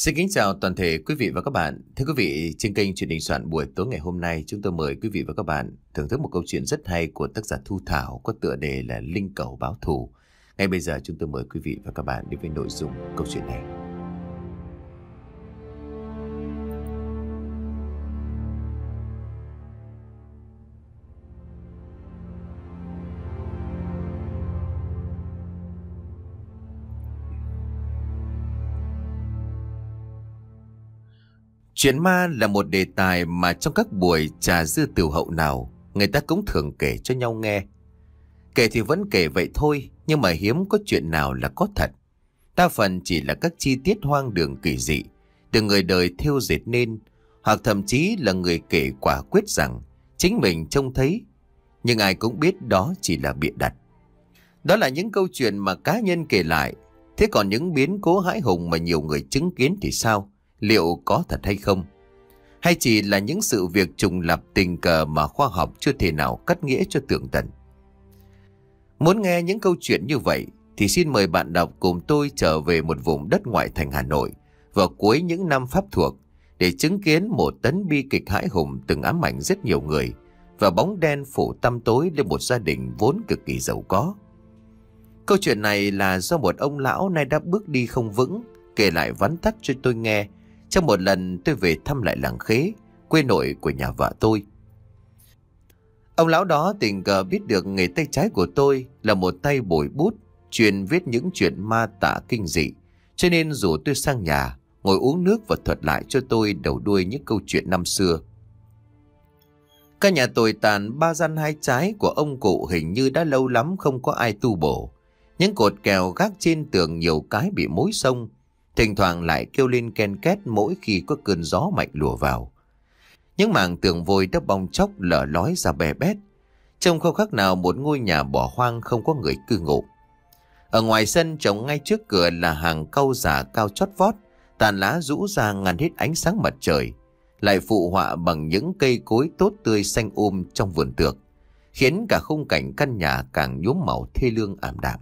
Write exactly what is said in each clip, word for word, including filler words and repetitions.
Xin kính chào toàn thể quý vị và các bạn. Thưa quý vị, trên kênh Chuyện Đình Soạn buổi tối ngày hôm nay, chúng tôi mời quý vị và các bạn thưởng thức một câu chuyện rất hay của tác giả Thu Thảo có tựa đề là Linh Cẩu Báo Thù. Ngay bây giờ chúng tôi mời quý vị và các bạn đến với nội dung câu chuyện này. Chuyện ma là một đề tài mà trong các buổi trà dư tửu hậu nào người ta cũng thường kể cho nhau nghe. Kể thì vẫn kể vậy thôi, nhưng mà hiếm có chuyện nào là có thật. Đa phần chỉ là các chi tiết hoang đường kỳ dị được người đời thêu dệt nên, hoặc thậm chí là người kể quả quyết rằng chính mình trông thấy, nhưng ai cũng biết đó chỉ là bịa đặt. Đó là những câu chuyện mà cá nhân kể lại. Thế còn những biến cố hãi hùng mà nhiều người chứng kiến thì sao? Liệu có thật hay không? Hay chỉ là những sự việc trùng lặp tình cờ mà khoa học chưa thể nào cắt nghĩa cho tường tận? Muốn nghe những câu chuyện như vậy thì xin mời bạn đọc cùng tôi trở về một vùng đất ngoại thành Hà Nội vào cuối những năm Pháp thuộc để chứng kiến một tấn bi kịch hãi hùng từng ám ảnh rất nhiều người và bóng đen phủ tăm tối lên một gia đình vốn cực kỳ giàu có. Câu chuyện này là do một ông lão nay đã bước đi không vững kể lại vắn tắt cho tôi nghe trong một lần tôi về thăm lại làng Khế, quê nội của nhà vợ tôi. Ông lão đó tình cờ biết được nghề tay trái của tôi là một tay bồi bút, chuyên viết những chuyện ma tả kinh dị, cho nên rủ tôi sang nhà, ngồi uống nước và thuật lại cho tôi đầu đuôi những câu chuyện năm xưa. Căn nhà tồi tàn ba gian hai trái của ông cụ hình như đã lâu lắm không có ai tu bổ. Những cột kèo gác trên tường nhiều cái bị mối xông, thỉnh thoảng lại kêu lên ken két mỗi khi có cơn gió mạnh lùa vào. Những mảng tường vôi đã bong chóc lở lói ra bè bét, trông không khác nào một ngôi nhà bỏ hoang không có người cư ngụ. Ở ngoài sân trồng ngay trước cửa là hàng cau già cao chót vót, tàn lá rũ ra ngăn hết ánh sáng mặt trời, lại phụ họa bằng những cây cối tốt tươi xanh um trong vườn tược, khiến cả khung cảnh căn nhà càng nhuốm màu thê lương ảm đạm.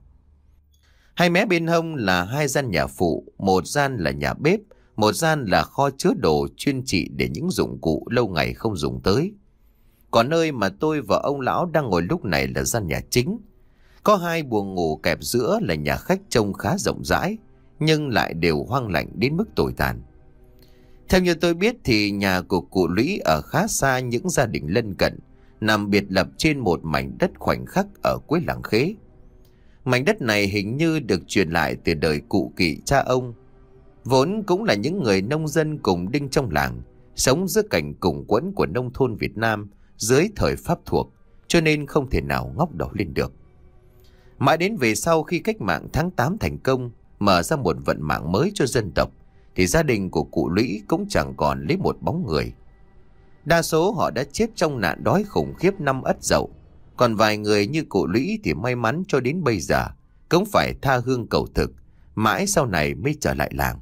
Hai mé bên hông là hai gian nhà phụ, một gian là nhà bếp, một gian là kho chứa đồ chuyên trị để những dụng cụ lâu ngày không dùng tới. Còn nơi mà tôi và ông lão đang ngồi lúc này là gian nhà chính. Có hai buồng ngủ kẹp giữa là nhà khách trông khá rộng rãi, nhưng lại đều hoang lạnh đến mức tồi tàn. Theo như tôi biết thì nhà của cụ Lũy ở khá xa những gia đình lân cận, nằm biệt lập trên một mảnh đất khoảnh khắc ở cuối làng Khế. Mảnh đất này hình như được truyền lại từ đời cụ Kỵ cha ông, vốn cũng là những người nông dân cùng đinh trong làng, sống giữa cảnh cùng quẫn của nông thôn Việt Nam dưới thời Pháp thuộc, cho nên không thể nào ngóc đầu lên được. Mãi đến về sau khi cách mạng tháng tám thành công, mở ra một vận mạng mới cho dân tộc, thì gia đình của cụ Lũy cũng chẳng còn lấy một bóng người. Đa số họ đã chết trong nạn đói khủng khiếp năm Ất Dậu, còn vài người như cụ Lũy thì may mắn cho đến bây giờ cũng phải tha hương cầu thực, mãi sau này mới trở lại làng.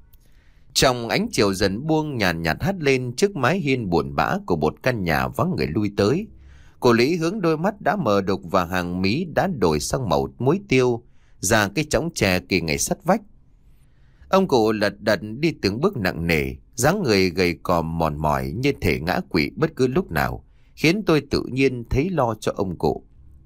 Trong ánh chiều dần buông nhàn nhạt hắt lên trước mái hiên buồn bã của một căn nhà vắng người lui tới, cụ Lũy hướng đôi mắt đã mờ đục và hàng mí đã đổi sang màu muối tiêu ra cái chõng tre kỳ ngày sắt vách. Ông cụ lật đật đi từng bước nặng nề, dáng người gầy còm mòn mỏi như thể ngã quỵ bất cứ lúc nào, khiến tôi tự nhiên thấy lo cho ông cụ.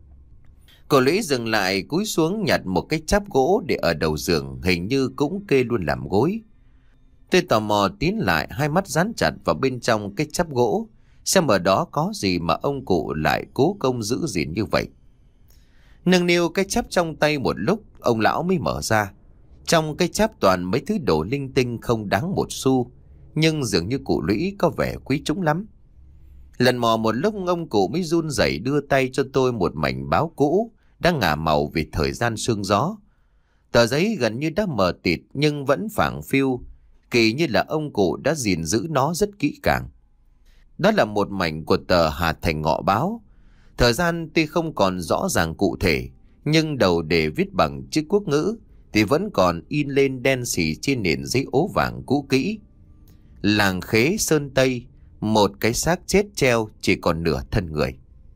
Cụ Lũy dừng lại cúi xuống nhặt một cái cháp gỗ để ở đầu giường, hình như cũng kê luôn làm gối. Tôi tò mò tiến lại, hai mắt dán chặt vào bên trong cái cháp gỗ, xem ở đó có gì mà ông cụ lại cố công giữ gìn như vậy. Nâng niu cái cháp trong tay một lúc, ông lão mới mở ra. Trong cái cháp toàn mấy thứ đồ linh tinh không đáng một xu, nhưng dường như cụ Lũy có vẻ quý chúng lắm. Lần mò một lúc, ông cụ mới run rẩy đưa tay cho tôi một mảnh báo cũ đã ngả màu vì thời gian sương gió. Tờ giấy gần như đã mờ tịt nhưng vẫn phảng phiu, kỳ như là ông cụ đã gìn giữ nó rất kỹ càng. Đó là một mảnh của tờ Hà Thành Ngọ Báo. Thời gian tuy không còn rõ ràng cụ thể, nhưng đầu đề viết bằng chữ quốc ngữ thì vẫn còn in lên đen xì trên nền giấy ố vàng cũ kỹ. Làng Khế Sơn Tây, một cái xác chết treo chỉ còn nửa thân người.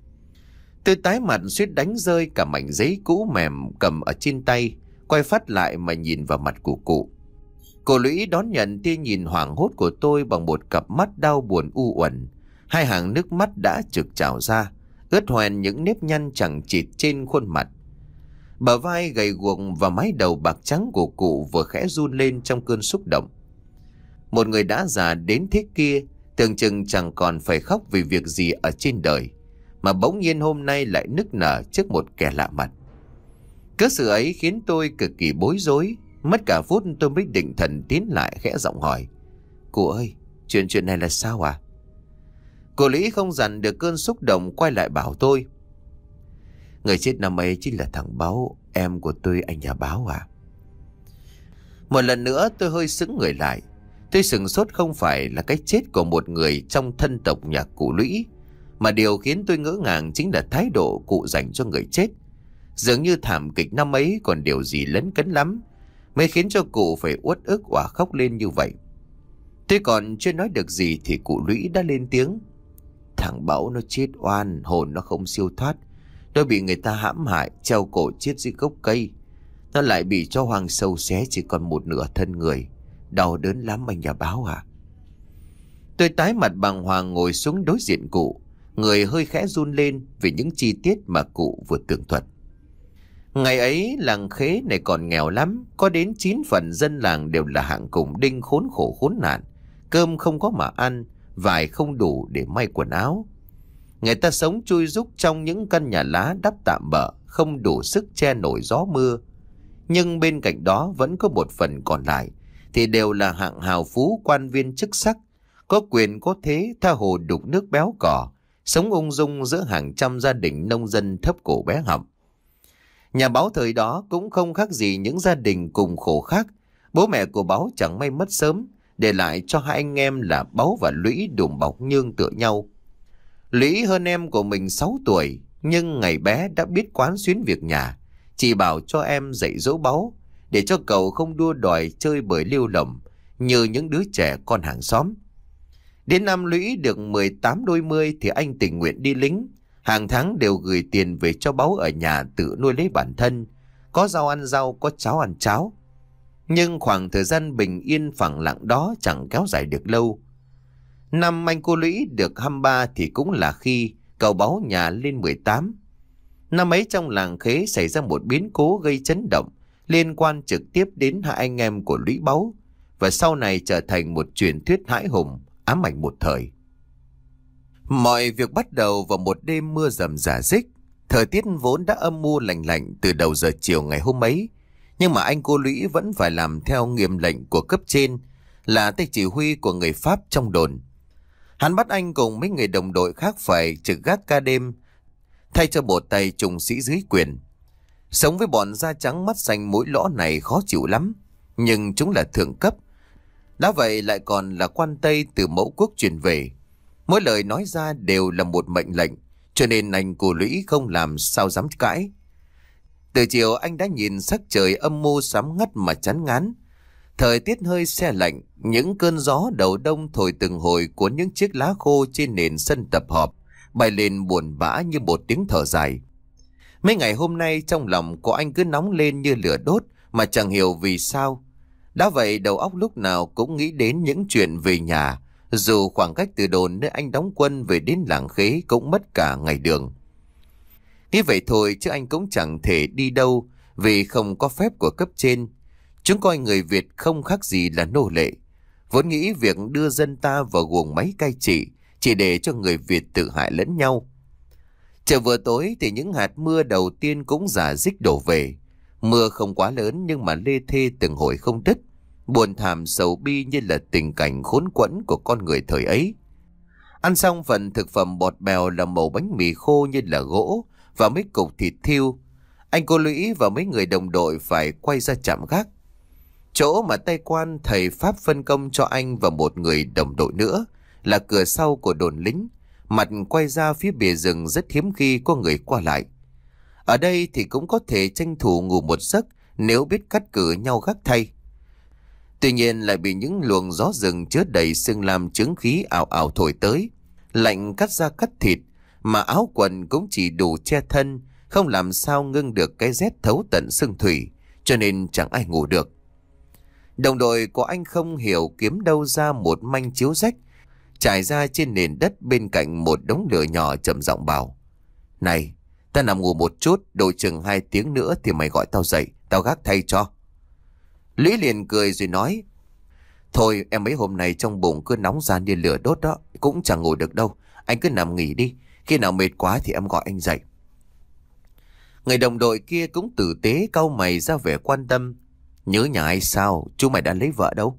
Tôi tái mặt suýt đánh rơi cả mảnh giấy cũ mềm cầm ở trên tay, quay phát lại mà nhìn vào mặt của cụ. Cô Lũy đón nhận tia nhìn hoảng hốt của tôi bằng một cặp mắt đau buồn u uẩn. Hai hàng nước mắt đã trực trào ra, ướt hoen những nếp nhăn chẳng chịt trên khuôn mặt. Bờ vai gầy guộc và mái đầu bạc trắng của cụ vừa khẽ run lên trong cơn xúc động. Một người đã già đến thế kia, tưởng chừng chẳng còn phải khóc vì việc gì ở trên đời, mà bỗng nhiên hôm nay lại nức nở trước một kẻ lạ mặt. Cớ sự ấy khiến tôi cực kỳ bối rối. Mất cả phút tôi mới định thần tiến lại khẽ giọng hỏi: "Cụ ơi, chuyện chuyện này là sao à?" Cô Lý không dằn được cơn xúc động quay lại bảo tôi: "Người chết năm ấy chính là thằng Báu, em của tôi, anh nhà báo à?" Một lần nữa tôi hơi sững người lại. Tôi sửng sốt không phải là cái chết của một người trong thân tộc nhà cụ Lũy, mà điều khiến tôi ngỡ ngàng chính là thái độ cụ dành cho người chết. Dường như thảm kịch năm ấy còn điều gì lấn cấn lắm mới khiến cho cụ phải uất ức òa khóc lên như vậy. Tôi còn chưa nói được gì thì cụ Lũy đã lên tiếng: "Thằng Báu nó chết oan, hồn nó không siêu thoát. Nó bị người ta hãm hại, treo cổ chết dưới gốc cây. Nó lại bị cho hoang sâu xé chỉ còn một nửa thân người. Đau đớn lắm anh nhà báo à." Tôi tái mặt bàng hoàng ngồi xuống đối diện cụ, người hơi khẽ run lên vì những chi tiết mà cụ vừa tường thuật. Ngày ấy làng Khế này còn nghèo lắm, có đến chín phần dân làng đều là hạng cùng đinh khốn khổ khốn nạn, cơm không có mà ăn, vải không đủ để may quần áo. Người ta sống chui rúc trong những căn nhà lá đắp tạm bợ, không đủ sức che nổi gió mưa. Nhưng bên cạnh đó vẫn có một phần còn lại thì đều là hạng hào phú quan viên chức sắc, có quyền có thế, tha hồ đục nước béo cỏ, sống ung dung giữa hàng trăm gia đình nông dân thấp cổ bé họng. Nhà Báo thời đó cũng không khác gì những gia đình cùng khổ khác. Bố mẹ của Báo chẳng may mất sớm, để lại cho hai anh em là Báu và Lũy đùm bọc nhương tựa nhau. Lũy hơn em của mình sáu tuổi, nhưng ngày bé đã biết quán xuyến việc nhà, chỉ bảo cho em dạy dỗ Báu, để cho cậu không đua đòi chơi bời lêu lỏng như những đứa trẻ con hàng xóm. Đến năm Lũy được mười tám đôi mươi thì anh tình nguyện đi lính, hàng tháng đều gửi tiền về cho Báu ở nhà tự nuôi lấy bản thân, có rau ăn rau, có cháo ăn cháo. Nhưng khoảng thời gian bình yên phẳng lặng đó chẳng kéo dài được lâu. Năm anh cô Lũy được hai mươi ba thì cũng là khi cậu Báu nhà lên mười tám. Năm ấy trong làng Khế xảy ra một biến cố gây chấn động, liên quan trực tiếp đến hai anh em của Lũy Báu, và sau này trở thành một truyền thuyết hãi hùng, ám ảnh một thời. Mọi việc bắt đầu vào một đêm mưa rầm rả rích. Thời tiết vốn đã âm u lạnh lạnh từ đầu giờ chiều ngày hôm ấy, nhưng mà anh cô Lũy vẫn phải làm theo nghiêm lệnh của cấp trên, là tay chỉ huy của người Pháp trong đồn. Hắn bắt anh cùng mấy người đồng đội khác phải trực gác ca đêm, thay cho bộ tay trùng sĩ dưới quyền. Sống với bọn da trắng mắt xanh mũi lõ này khó chịu lắm, nhưng chúng là thượng cấp. Đã vậy lại còn là quan Tây từ mẫu quốc truyền về. Mỗi lời nói ra đều là một mệnh lệnh, cho nên anh cô Lũy không làm sao dám cãi. Từ chiều anh đã nhìn sắc trời âm mưu sám ngắt mà chán ngán. Thời tiết hơi se lạnh, những cơn gió đầu đông thổi từng hồi cuốn những chiếc lá khô trên nền sân tập họp, bay lên buồn bã như một tiếng thở dài. Mấy ngày hôm nay trong lòng của anh cứ nóng lên như lửa đốt mà chẳng hiểu vì sao. Đã vậy đầu óc lúc nào cũng nghĩ đến những chuyện về nhà, dù khoảng cách từ đồn nơi anh đóng quân về đến làng Khế cũng mất cả ngày đường. Nghĩ vậy thôi chứ anh cũng chẳng thể đi đâu vì không có phép của cấp trên. Chúng coi người Việt không khác gì là nô lệ, vốn nghĩ việc đưa dân ta vào guồng máy cai trị chỉ để cho người Việt tự hại lẫn nhau. Trời vừa tối thì những hạt mưa đầu tiên cũng rả rích đổ về. Mưa không quá lớn nhưng mà lê thê từng hồi không đứt, buồn thảm sầu bi như là tình cảnh khốn quẫn của con người thời ấy. Ăn xong phần thực phẩm bọt bèo là mẩu bánh mì khô như là gỗ và mấy cục thịt thiêu, anh cô Lũy và mấy người đồng đội phải quay ra trạm gác. Chỗ mà tay quan thầy Pháp phân công cho anh và một người đồng đội nữa là cửa sau của đồn lính, mặt quay ra phía bìa rừng rất hiếm khi có người qua lại. Ở đây thì cũng có thể tranh thủ ngủ một giấc nếu biết cắt cử nhau gác thay. Tuy nhiên lại bị những luồng gió rừng chứa đầy sương lam chứng khí ảo ảo thổi tới, lạnh cắt da cắt thịt, mà áo quần cũng chỉ đủ che thân, không làm sao ngưng được cái rét thấu tận xương thủy, cho nên chẳng ai ngủ được. Đồng đội của anh không hiểu kiếm đâu ra một manh chiếu rách trải ra trên nền đất bên cạnh một đống lửa nhỏ, trầm giọng bảo: "Này, ta nằm ngủ một chút, độ chừng hai tiếng nữa thì mày gọi tao dậy, tao gác thay cho." Lũy liền cười rồi nói: "Thôi em mấy hôm nay trong bụng cứ nóng gian như lửa đốt đó, cũng chẳng ngủ được đâu. Anh cứ nằm nghỉ đi, khi nào mệt quá thì em gọi anh dậy." Người đồng đội kia cũng tử tế cau mày ra vẻ quan tâm: "Nhớ nhà ai sao? Chú mày đã lấy vợ đâu?"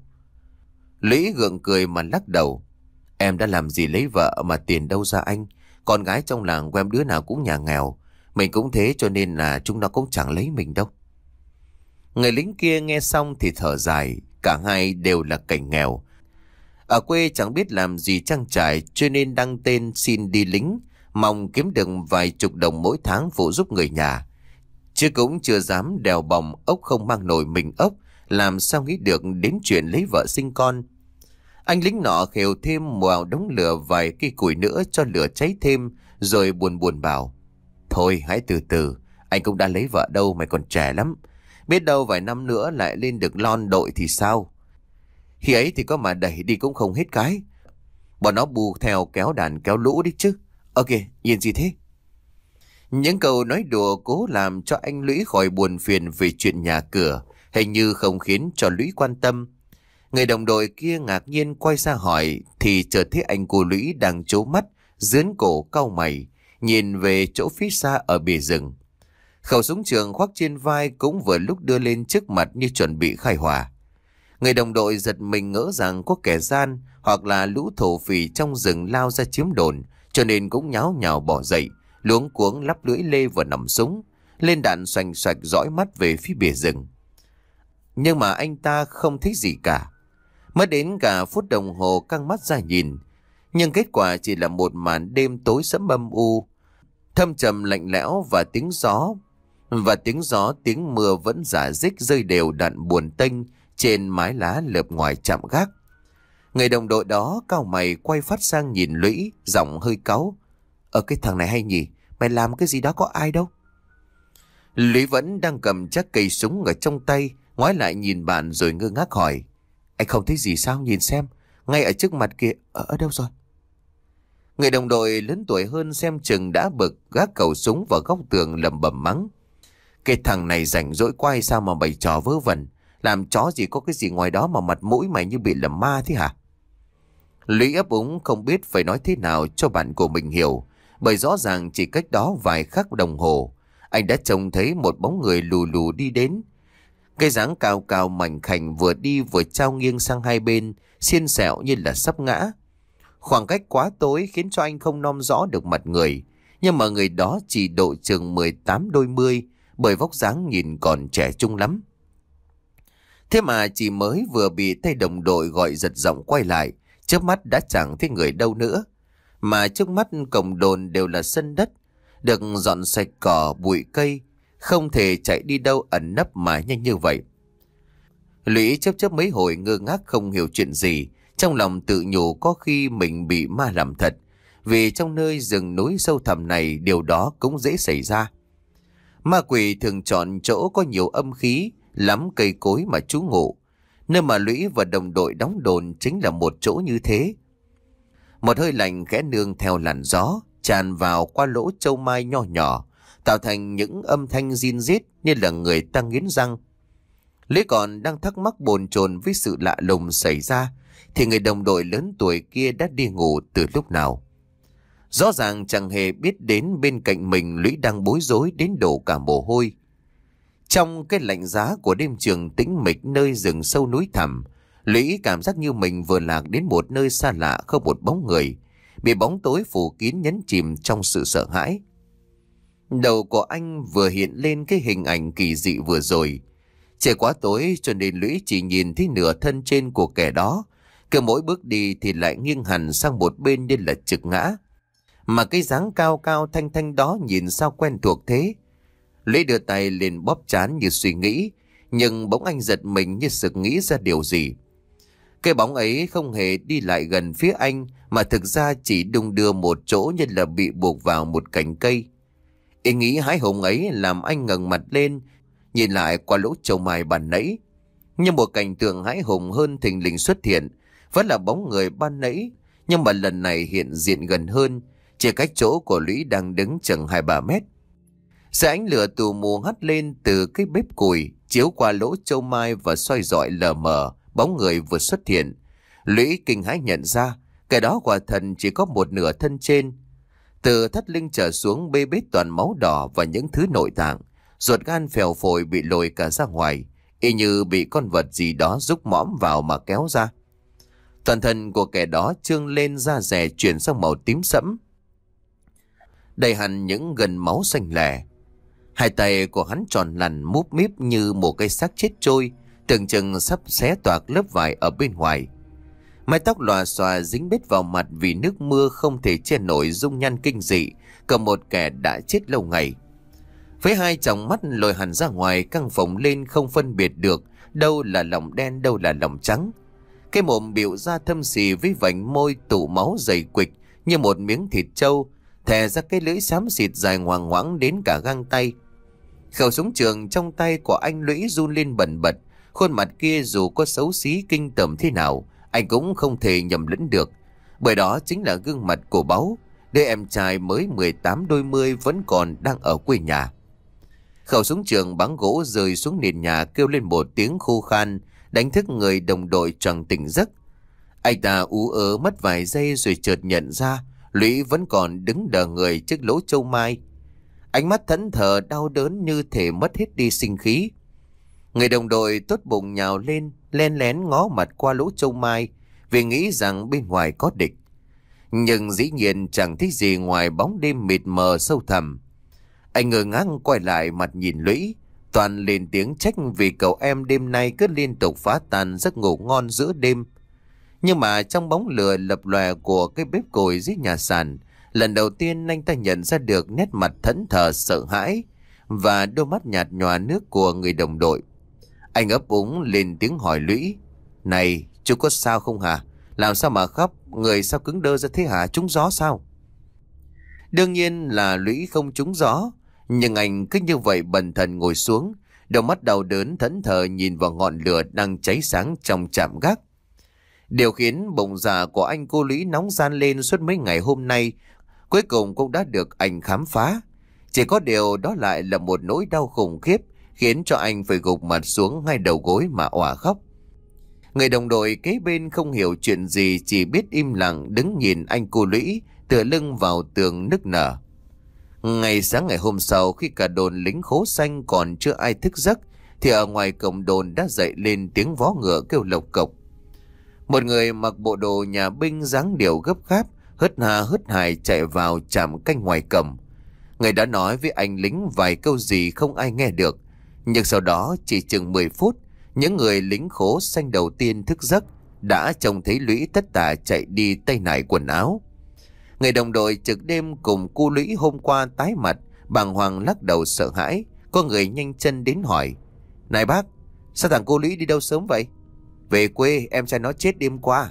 Lũy gượng cười mà lắc đầu: "Em đã làm gì lấy vợ mà tiền đâu ra anh. Con gái trong làng của em đứa nào cũng nhà nghèo. Mình cũng thế, cho nên là chúng nó cũng chẳng lấy mình đâu." Người lính kia nghe xong thì thở dài. Cả hai đều là cảnh nghèo. Ở quê chẳng biết làm gì trang trải, cho nên đăng tên xin đi lính, mong kiếm được vài chục đồng mỗi tháng phụ giúp người nhà. Chứ cũng chưa dám đèo bòng ốc không mang nổi mình ốc, làm sao nghĩ được đến chuyện lấy vợ sinh con. Anh lính nọ khều thêm vào đống lửa vài cây củi nữa cho lửa cháy thêm, rồi buồn buồn bảo: "Thôi hãy từ từ, anh cũng đã lấy vợ đâu, mày còn trẻ lắm. Biết đâu vài năm nữa lại lên được lon đội thì sao? Khi ấy thì có mà đẩy đi cũng không hết cái. Bọn nó bù theo kéo đàn kéo lũ đi chứ. Ok, nhìn gì thế?" Những câu nói đùa cố làm cho anh Lũy khỏi buồn phiền về chuyện nhà cửa, hình như không khiến cho Lũy quan tâm. Người đồng đội kia ngạc nhiên quay ra hỏi thì chợt thấy anh cô Lũy đang trố mắt, dướn cổ cau mày, nhìn về chỗ phía xa ở bìa rừng. Khẩu súng trường khoác trên vai cũng vừa lúc đưa lên trước mặt như chuẩn bị khai hỏa. Người đồng đội giật mình ngỡ rằng có kẻ gian hoặc là lũ thổ phỉ trong rừng lao ra chiếm đồn, cho nên cũng nháo nhào bỏ dậy, luống cuống lắp lưỡi lê vào nòng súng, lên đạn xoành xoạch dõi mắt về phía bìa rừng. Nhưng mà anh ta không thấy gì cả. Mất đến cả phút đồng hồ căng mắt ra nhìn, nhưng kết quả chỉ là một màn đêm tối sẫm âm u, thâm trầm lạnh lẽo và tiếng gió và tiếng gió tiếng mưa vẫn rả rích rơi đều đặn buồn tênh trên mái lá lợp ngoài trạm gác. Người đồng đội đó cau mày quay phát sang nhìn Lũy, giọng hơi cáu: "Ở cái thằng này hay nhỉ, mày làm cái gì đó có ai đâu." Lũy vẫn đang cầm chắc cây súng ở trong tay, ngoái lại nhìn bạn rồi ngơ ngác hỏi: "Anh không thấy gì sao? Nhìn xem, ngay ở trước mặt kìa." Ở, ở đâu rồi?" Người đồng đội lớn tuổi hơn xem chừng đã bực, gác khẩu súng vào góc tường lẩm bẩm mắng: "Cái thằng này rảnh rỗi quay sao mà bày trò vớ vẩn, làm chó gì có cái gì ngoài đó mà mặt mũi mày như bị lầm ma thế hả?" Lũy ấp úng không biết phải nói thế nào cho bạn của mình hiểu, bởi rõ ràng chỉ cách đó vài khắc đồng hồ, anh đã trông thấy một bóng người lù lù đi đến. Cái dáng cao cao mảnh khảnh vừa đi vừa trao nghiêng sang hai bên, xiên xẹo như là sắp ngã. Khoảng cách quá tối khiến cho anh không nom rõ được mặt người, nhưng mà người đó chỉ độ chừng mười tám đôi mươi, bởi vóc dáng nhìn còn trẻ trung lắm. Thế mà chỉ mới vừa bị tay đồng đội gọi giật giọng quay lại, trước mắt đã chẳng thấy người đâu nữa. Mà trước mắt cổng đồn đều là sân đất, được dọn sạch cỏ bụi cây, không thể chạy đi đâu ẩn nấp mà nhanh như vậy. Lũy chớp chớp mấy hồi ngơ ngác không hiểu chuyện gì, trong lòng tự nhủ có khi mình bị ma làm thật, vì trong nơi rừng núi sâu thẳm này điều đó cũng dễ xảy ra. Ma quỷ thường chọn chỗ có nhiều âm khí, lắm cây cối mà trú ngụ. Nơi mà Lũy và đồng đội đóng đồn chính là một chỗ như thế. Một hơi lạnh khẽ nương theo làn gió tràn vào qua lỗ châu mai nho nhỏ, tạo thành những âm thanh rin rít như là người ta nghiến răng. Lũy còn đang thắc mắc bồn chồn với sự lạ lùng xảy ra thì người đồng đội lớn tuổi kia đã đi ngủ từ lúc nào. Rõ ràng chẳng hề biết đến bên cạnh mình Lũy đang bối rối đến đổ cả mồ hôi. Trong cái lạnh giá của đêm trường tĩnh mịch nơi rừng sâu núi thẳm, Lũy cảm giác như mình vừa lạc đến một nơi xa lạ không một bóng người, bị bóng tối phủ kín nhấn chìm trong sự sợ hãi. Đầu của anh vừa hiện lên cái hình ảnh kỳ dị vừa rồi. Trời quá tối cho nên Lũy chỉ nhìn thấy nửa thân trên của kẻ đó, cứ mỗi bước đi thì lại nghiêng hẳn sang một bên như là trực ngã. Mà cái dáng cao cao thanh thanh đó nhìn sao quen thuộc thế. Lũy đưa tay lên bóp trán như suy nghĩ, nhưng bỗng anh giật mình như sực nghĩ ra điều gì. Cái bóng ấy không hề đi lại gần phía anh, mà thực ra chỉ đung đưa một chỗ như là bị buộc vào một cành cây. Ý nghĩ hái hùng ấy làm anh ngẩng mặt lên, nhìn lại qua lỗ châu mai bàn nãy. Nhưng một cảnh tượng hãi hùng hơn thình lình xuất hiện. Vẫn là bóng người ban nãy, nhưng mà lần này hiện diện gần hơn, chỉ cách chỗ của Lũy đang đứng chừng hai ba mét. Sẽ ánh lửa tù mù hắt lên từ cái bếp củi, chiếu qua lỗ châu mai và soi rọi lờ mờ bóng người vừa xuất hiện. Lũy kinh hãi nhận ra, cái đó quả thần chỉ có một nửa thân trên. Từ thắt lưng trở xuống bê bết toàn máu đỏ và những thứ nội tạng, ruột gan phèo phổi bị lồi cả ra ngoài, y như bị con vật gì đó rúc mõm vào mà kéo ra. Toàn thân của kẻ đó trương lên, da rẻ chuyển sang màu tím sẫm, đầy hẳn những gân máu xanh lẻ. Hai tay của hắn tròn lằn múp míp như một cái xác chết trôi, tưởng chừng sắp xé toạc lớp vải ở bên ngoài. Mái tóc lòa xòa dính bết vào mặt vì nước mưa không thể che nổi dung nhan kinh dị của một kẻ đã chết lâu ngày. Với hai tròng mắt lồi hẳn ra ngoài, căng phồng lên không phân biệt được đâu là lòng đen đâu là lòng trắng. Cái mồm biểu ra thâm xì với vành môi tụ máu dày quịch như một miếng thịt trâu, thè ra cái lưỡi xám xịt dài ngoằng ngoãng đến cả găng tay. Khẩu súng trường trong tay của anh Lũy run lên bần bật. Khuôn mặt kia dù có xấu xí kinh tởm thế nào, anh cũng không thể nhầm lẫn được, bởi đó chính là gương mặt của Báu, đứa em trai mới mười tám đôi mươi vẫn còn đang ở quê nhà. Khẩu súng trường bắn gỗ rơi xuống nền nhà kêu lên một tiếng khô khan, đánh thức người đồng đội choàng tỉnh giấc. Anh ta ú ớ mất vài giây rồi chợt nhận ra Lũy vẫn còn đứng đờ người trước lỗ châu mai. Ánh mắt thẫn thờ đau đớn như thể mất hết đi sinh khí. Người đồng đội tốt bụng nhào lên, len lén ngó mặt qua lỗ châu mai vì nghĩ rằng bên ngoài có địch. Nhưng dĩ nhiên chẳng thấy gì ngoài bóng đêm mịt mờ sâu thẳm. Anh ngơ ngác quay lại mặt nhìn Lũy, toàn lên tiếng trách vì cậu em đêm nay cứ liên tục phá tan giấc ngủ ngon giữa đêm. Nhưng mà trong bóng lửa lập lòe của cái bếp củi dưới nhà sàn, lần đầu tiên anh ta nhận ra được nét mặt thẫn thờ sợ hãi và đôi mắt nhạt nhòa nước của người đồng đội. Anh ấp úng lên tiếng hỏi Lũy: "Này, chú có sao không hả? Làm sao mà khóc, người sao cứng đơ ra thế hả? Trúng gió sao?" Đương nhiên là Lũy không trúng gió, nhưng anh cứ như vậy bần thần ngồi xuống, đôi mắt đau đớn thẫn thờ nhìn vào ngọn lửa đang cháy sáng trong trạm gác. Điều khiến bụng dạ của anh cô Lũy nóng ran lên suốt mấy ngày hôm nay cuối cùng cũng đã được anh khám phá. Chỉ có điều đó lại là một nỗi đau khủng khiếp khiến cho anh phải gục mặt xuống ngay đầu gối mà òa khóc. Người đồng đội kế bên không hiểu chuyện gì, chỉ biết im lặng đứng nhìn anh cô Lũy tựa lưng vào tường nức nở. Ngày sáng ngày hôm sau, khi cả đồn lính khố xanh còn chưa ai thức giấc, thì ở ngoài cổng đồn đã dậy lên tiếng vó ngựa kêu lộc cộc. Một người mặc bộ đồ nhà binh dáng điệu gấp gáp, hớt hà hớt hải chạy vào trạm canh ngoài cổng. Người đã nói với anh lính vài câu gì không ai nghe được, nhưng sau đó chỉ chừng mười phút, những người lính khố xanh đầu tiên thức giấc đã trông thấy Lũy tất tả chạy đi tay nải quần áo. Người đồng đội trực đêm cùng cu Lũy hôm qua tái mặt, bàng hoàng lắc đầu sợ hãi. Có người nhanh chân đến hỏi: "Này bác, sao thằng cô Lũy đi đâu sớm vậy?" "Về quê, em trai nó chết đêm qua."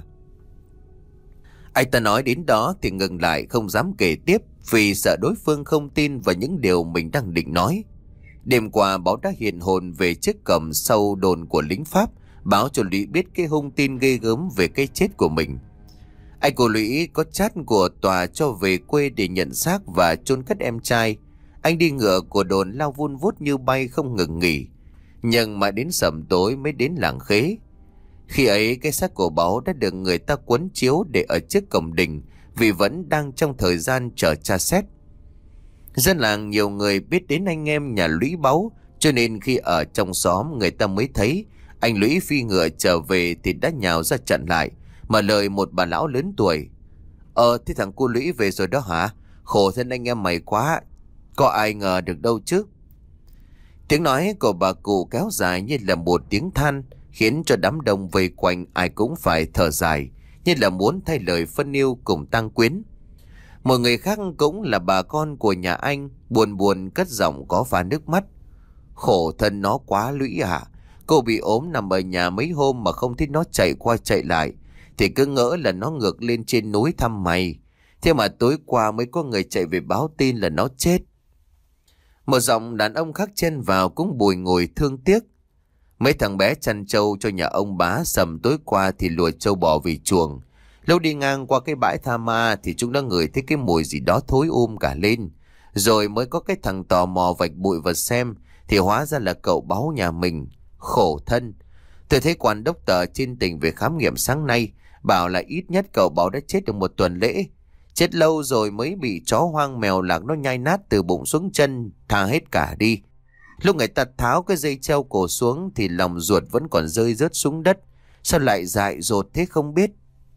Anh ta nói đến đó thì ngừng lại, không dám kể tiếp vì sợ đối phương không tin vào những điều mình đang định nói. Đêm qua Báo đã hiện hồn về chiếc cổng sau đồn của lính Pháp, báo cho Lũy biết cái hung tin ghê gớm về cái chết của mình. Anh của Lũy có chát của tòa cho về quê để nhận xác và chôn cất em trai. Anh đi ngựa của đồn lao vun vút như bay không ngừng nghỉ, nhưng mà đến sẩm tối mới đến làng Khế. Khi ấy cái xác của Báo đã được người ta quấn chiếu để ở trước cổng đình vì vẫn đang trong thời gian chờ tra xét. Dân làng nhiều người biết đến anh em nhà Lũy Báu, cho nên khi ở trong xóm người ta mới thấy anh Lũy phi ngựa trở về thì đã nhào ra chặn lại, mà lời một bà lão lớn tuổi: "Ờ thế thằng cô Lũy về rồi đó hả? Khổ thân anh em mày quá, có ai ngờ được đâu chứ." Tiếng nói của bà cụ kéo dài như là một tiếng than, khiến cho đám đông vây quanh ai cũng phải thở dài, như là muốn thay lời phân yêu cùng tang quyến. Một người khác cũng là bà con của nhà anh, buồn buồn cất giọng có pha nước mắt: "Khổ thân nó quá Lũy à, cô bị ốm nằm ở nhà mấy hôm mà không thấy nó chạy qua chạy lại, thì cứ ngỡ là nó ngược lên trên núi thăm mày. Thế mà tối qua mới có người chạy về báo tin là nó chết." Một giọng đàn ông khác chen vào cũng bùi ngùi thương tiếc: Mấy thằng bé chăn trâu cho nhà ông bá Sầm tối qua thì lùa trâu bò về chuồng. Lâu đi ngang qua cái bãi tha ma thì chúng đã ngửi thấy cái mùi gì đó thối um cả lên. Rồi mới có cái thằng tò mò vạch bụi vào xem thì hóa ra là cậu Báu nhà mình. Khổ thân. Tôi thấy quan đốc tờ trên tỉnh về khám nghiệm sáng nay bảo là ít nhất cậu Báu đã chết được một tuần lễ. Chết lâu rồi mới bị chó hoang mèo lạc nó nhai nát từ bụng xuống chân, tha hết cả đi. Lúc người ta tháo cái dây treo cổ xuống thì lòng ruột vẫn còn rơi rớt xuống đất. Sao lại dại dột thế không biết.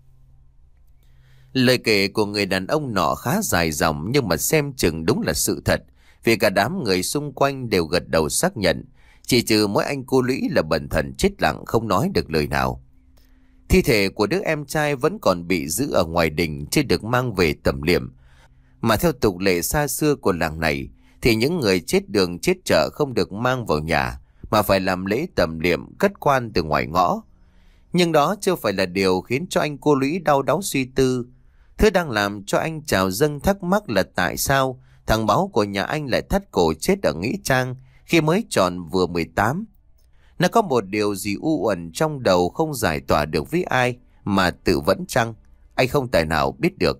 Lời kể của người đàn ông nọ khá dài dòng nhưng mà xem chừng đúng là sự thật. Vì cả đám người xung quanh đều gật đầu xác nhận. Chỉ trừ mỗi anh cô Lũy là bần thần chết lặng không nói được lời nào. Thi thể của đứa em trai vẫn còn bị giữ ở ngoài đình, chưa được mang về tẩm liệm. Mà theo tục lệ xa xưa của làng này thì những người chết đường chết chợ không được mang vào nhà mà phải làm lễ tẩm liệm cất quan từ ngoài ngõ. Nhưng đó chưa phải là điều khiến cho anh cô Lũy đau đáu suy tư. Thứ đang làm cho anh trào dâng thắc mắc là tại sao thằng Báu của nhà anh lại thắt cổ chết ở Nghĩa Trang khi mới tròn vừa mười tám. Nó có một điều gì u uẩn trong đầu không giải tỏa được với ai mà tự vẫn chăng? Anh không tài nào biết được.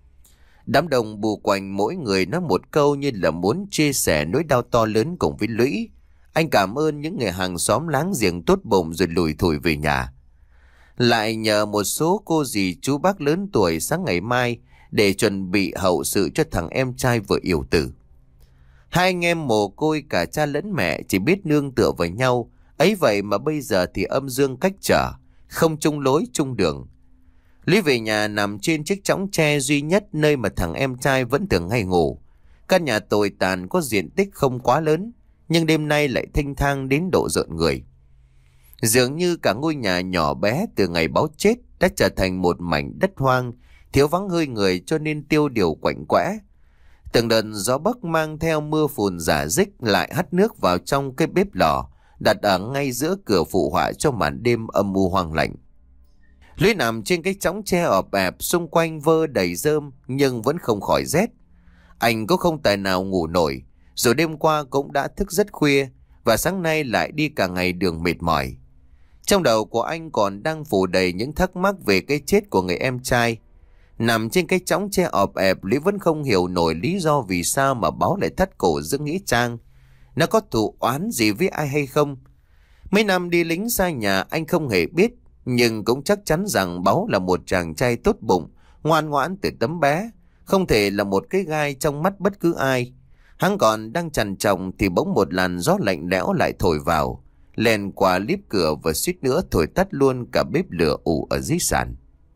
Đám đông bù quanh mỗi người nói một câu như là muốn chia sẻ nỗi đau to lớn cùng với Lũy. Anh cảm ơn những người hàng xóm láng giềng tốt bụng rồi lủi thủi về nhà. Lại nhờ một số cô dì chú bác lớn tuổi sáng ngày mai để chuẩn bị hậu sự cho thằng em trai vừa yểu tử. Hai anh em mồ côi cả cha lẫn mẹ chỉ biết nương tựa vào nhau. Ấy vậy mà bây giờ thì âm dương cách trở, không chung lối chung đường. Lý về nhà nằm trên chiếc chõng tre duy nhất nơi mà thằng em trai vẫn thường hay ngủ. Căn nhà tồi tàn có diện tích không quá lớn, nhưng đêm nay lại thênh thang đến độ rợn người. Dường như cả ngôi nhà nhỏ bé từ ngày Báu chết đã trở thành một mảnh đất hoang, thiếu vắng hơi người cho nên tiêu điều quạnh quẽ. Từng đợt gió bắc mang theo mưa phùn rả rích lại hắt nước vào trong cái bếp lò đặt ở ngay giữa cửa phụ họa cho màn đêm âm u hoang lạnh. Lũy nằm trên cái chõng tre ọp ẹp, xung quanh vơ đầy rơm nhưng vẫn không khỏi rét. Anh cũng không tài nào ngủ nổi, rồi đêm qua cũng đã thức rất khuya và sáng nay lại đi cả ngày đường mệt mỏi. Trong đầu của anh còn đang phủ đầy những thắc mắc về cái chết của người em trai. Nằm trên cái chõng tre ọp ẹp, Lý vẫn không hiểu nổi lý do vì sao mà Báu lại thắt cổ giữa Nghĩa Trang. Nó có thù oán gì với ai hay không? Mấy năm đi lính xa nhà anh không hề biết, nhưng cũng chắc chắn rằng Báu là một chàng trai tốt bụng, ngoan ngoãn từ tấm bé, không thể là một cái gai trong mắt bất cứ ai. Hắn còn đang trằn trọc thì bỗng một làn gió lạnh lẽo lại thổi vào, lèn qua liếp cửa và suýt nữa thổi tắt luôn cả bếp lửa ủ ở dưới sàn.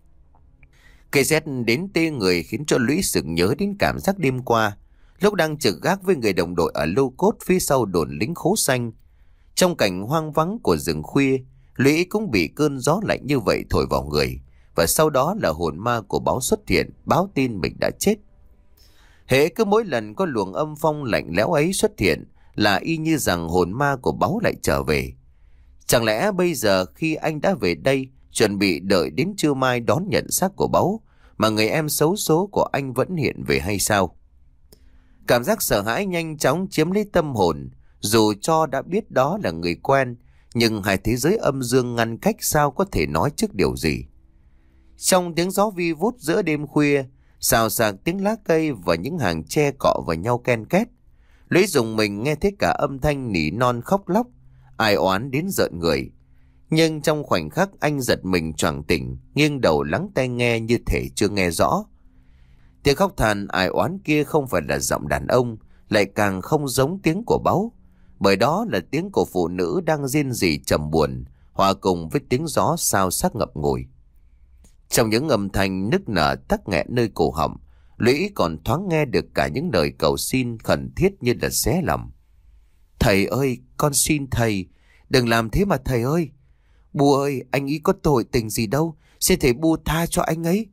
Cây rét đến tê người khiến cho Lũy sực nhớ đến cảm giác đêm qua, lúc đang trực gác với người đồng đội ở Lô Cốt phía sau đồn lính Khố Xanh. Trong cảnh hoang vắng của rừng khuya, Lũy cũng bị cơn gió lạnh như vậy thổi vào người, và sau đó là hồn ma của Báu xuất hiện báo tin mình đã chết. Hễ cứ mỗi lần có luồng âm phong lạnh lẽo ấy xuất hiện là y như rằng hồn ma của Báu lại trở về. Chẳng lẽ bây giờ khi anh đã về đây, chuẩn bị đợi đến trưa mai đón nhận xác của Báu, mà người em xấu số của anh vẫn hiện về hay sao? Cảm giác sợ hãi nhanh chóng chiếm lấy tâm hồn. Dù cho đã biết đó là người quen, nhưng hai thế giới âm dương ngăn cách sao có thể nói trước điều gì. Trong tiếng gió vi vút giữa đêm khuya, xào xạc tiếng lá cây và những hàng tre cọ vào nhau ken két, Lũy dùng mình nghe thấy cả âm thanh nỉ non khóc lóc, ai oán đến rợn người. Nhưng trong khoảnh khắc anh giật mình choàng tỉnh, nghiêng đầu lắng tai nghe như thể chưa nghe rõ. Tiếng khóc than ai oán kia không phải là giọng đàn ông, lại càng không giống tiếng của Báu, bởi đó là tiếng của phụ nữ đang rên rỉ trầm buồn, hòa cùng với tiếng gió xao xác ngập ngùi. Trong những âm thanh nức nở tắc nghẹn nơi cổ họng, Lũy còn thoáng nghe được cả những lời cầu xin khẩn thiết như là xé lòng. Thầy ơi, con xin thầy, đừng làm thế mà thầy ơi. Bu ơi, anh ấy có tội tình gì đâu, xin thầy Bu tha cho anh ấy.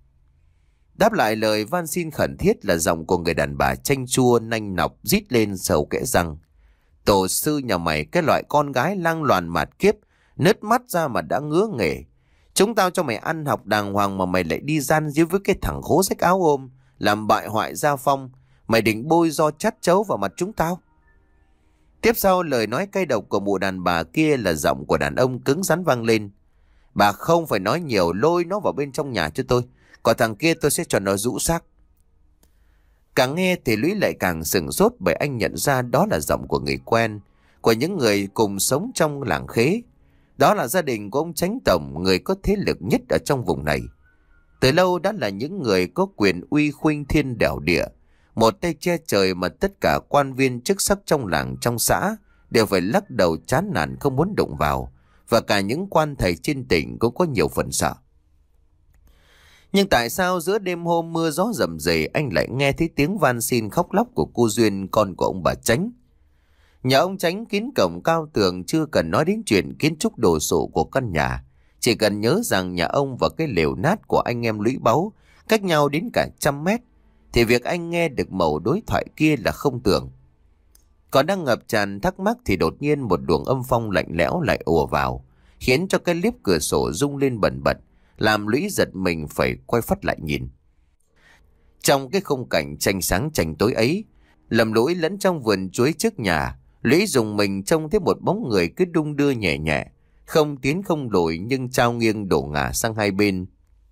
Đáp lại lời van xin khẩn thiết là giọng của người đàn bà chanh chua nanh nọc rít lên sầu kẽ răng. Tổ sư nhà mày, cái loại con gái lang loàn mạt kiếp, nứt mắt ra mà đã ngứa nghề. Chúng tao cho mày ăn học đàng hoàng mà mày lại đi gian díu với cái thằng khố rách áo ôm, làm bại hoại gia phong. Mày định bôi do chát chấu vào mặt chúng tao. Tiếp sau lời nói cay độc của mụ đàn bà kia là giọng của đàn ông cứng rắn vang lên. Bà không phải nói nhiều, lôi nó vào bên trong nhà cho tôi. Còn thằng kia tôi sẽ cho nó rũ xác. Càng nghe thì Lũy lại càng sửng sốt, bởi anh nhận ra đó là giọng của người quen, của những người cùng sống trong làng Khế. Đó là gia đình của ông Chánh Tổng, người có thế lực nhất ở trong vùng này. Từ lâu đã là những người có quyền uy khuynh thiên đẻo địa, một tay che trời mà tất cả quan viên chức sắc trong làng trong xã đều phải lắc đầu chán nản không muốn đụng vào, và cả những quan thầy trên tỉnh cũng có nhiều phần sợ. Nhưng tại sao giữa đêm hôm mưa gió rầm rì anh lại nghe thấy tiếng van xin khóc lóc của cô Duyên, con của ông bà Chánh? Nhà ông Chánh kín cổng cao tường, chưa cần nói đến chuyện kiến trúc đồ sộ của căn nhà. Chỉ cần nhớ rằng nhà ông và cái lều nát của anh em Lũy Báu cách nhau đến cả trăm mét, thì việc anh nghe được mẩu đối thoại kia là không tưởng. Còn đang ngập tràn thắc mắc thì đột nhiên một luồng âm phong lạnh lẽo lại ùa vào, khiến cho cái liếp cửa sổ rung lên bần bật, làm Lũy giật mình phải quay phắt lại nhìn. Trong cái khung cảnh tranh sáng tranh tối ấy, lầm lũi lẫn trong vườn chuối trước nhà, Lũy dùng mình trông thấy một bóng người cứ đung đưa nhẹ nhẹ, không tiến không lùi nhưng trao nghiêng đổ ngả sang hai bên.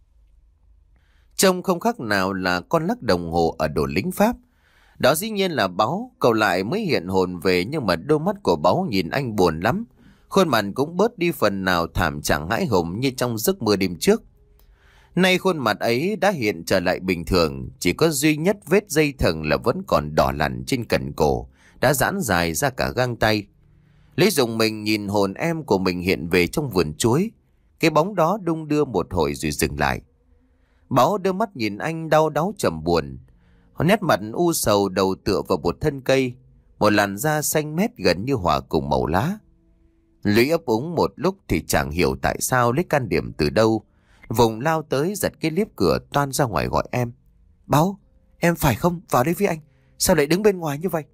Trông không khác nào là con lắc đồng hồ ở đồ lính Pháp. Đó dĩ nhiên là Báu, cậu lại mới hiện hồn về, nhưng mà đôi mắt của Báu nhìn anh buồn lắm. Khuôn mặt cũng bớt đi phần nào thảm trạng hãi hùng như trong giấc mơ đêm trước. Nay khuôn mặt ấy đã hiện trở lại bình thường, chỉ có duy nhất vết dây thừng là vẫn còn đỏ lằn trên cẳng cổ, đã giãn dài ra cả găng tay. Lý dùng mình nhìn hồn em của mình hiện về trong vườn chuối. Cái bóng đó đung đưa một hồi rồi dừng lại. Báu đưa mắt nhìn anh đau đáu trầm buồn. Nét mặt u sầu, đầu tựa vào một thân cây, một làn da xanh mét gần như hòa cùng màu lá. Lũy ấp úng một lúc thì chẳng hiểu tại sao lấy can điểm từ đâu, vùng lao tới giật cái liếp cửa toan ra ngoài gọi em. Báu, em phải không? Vào đây với anh. Sao lại đứng bên ngoài như vậy?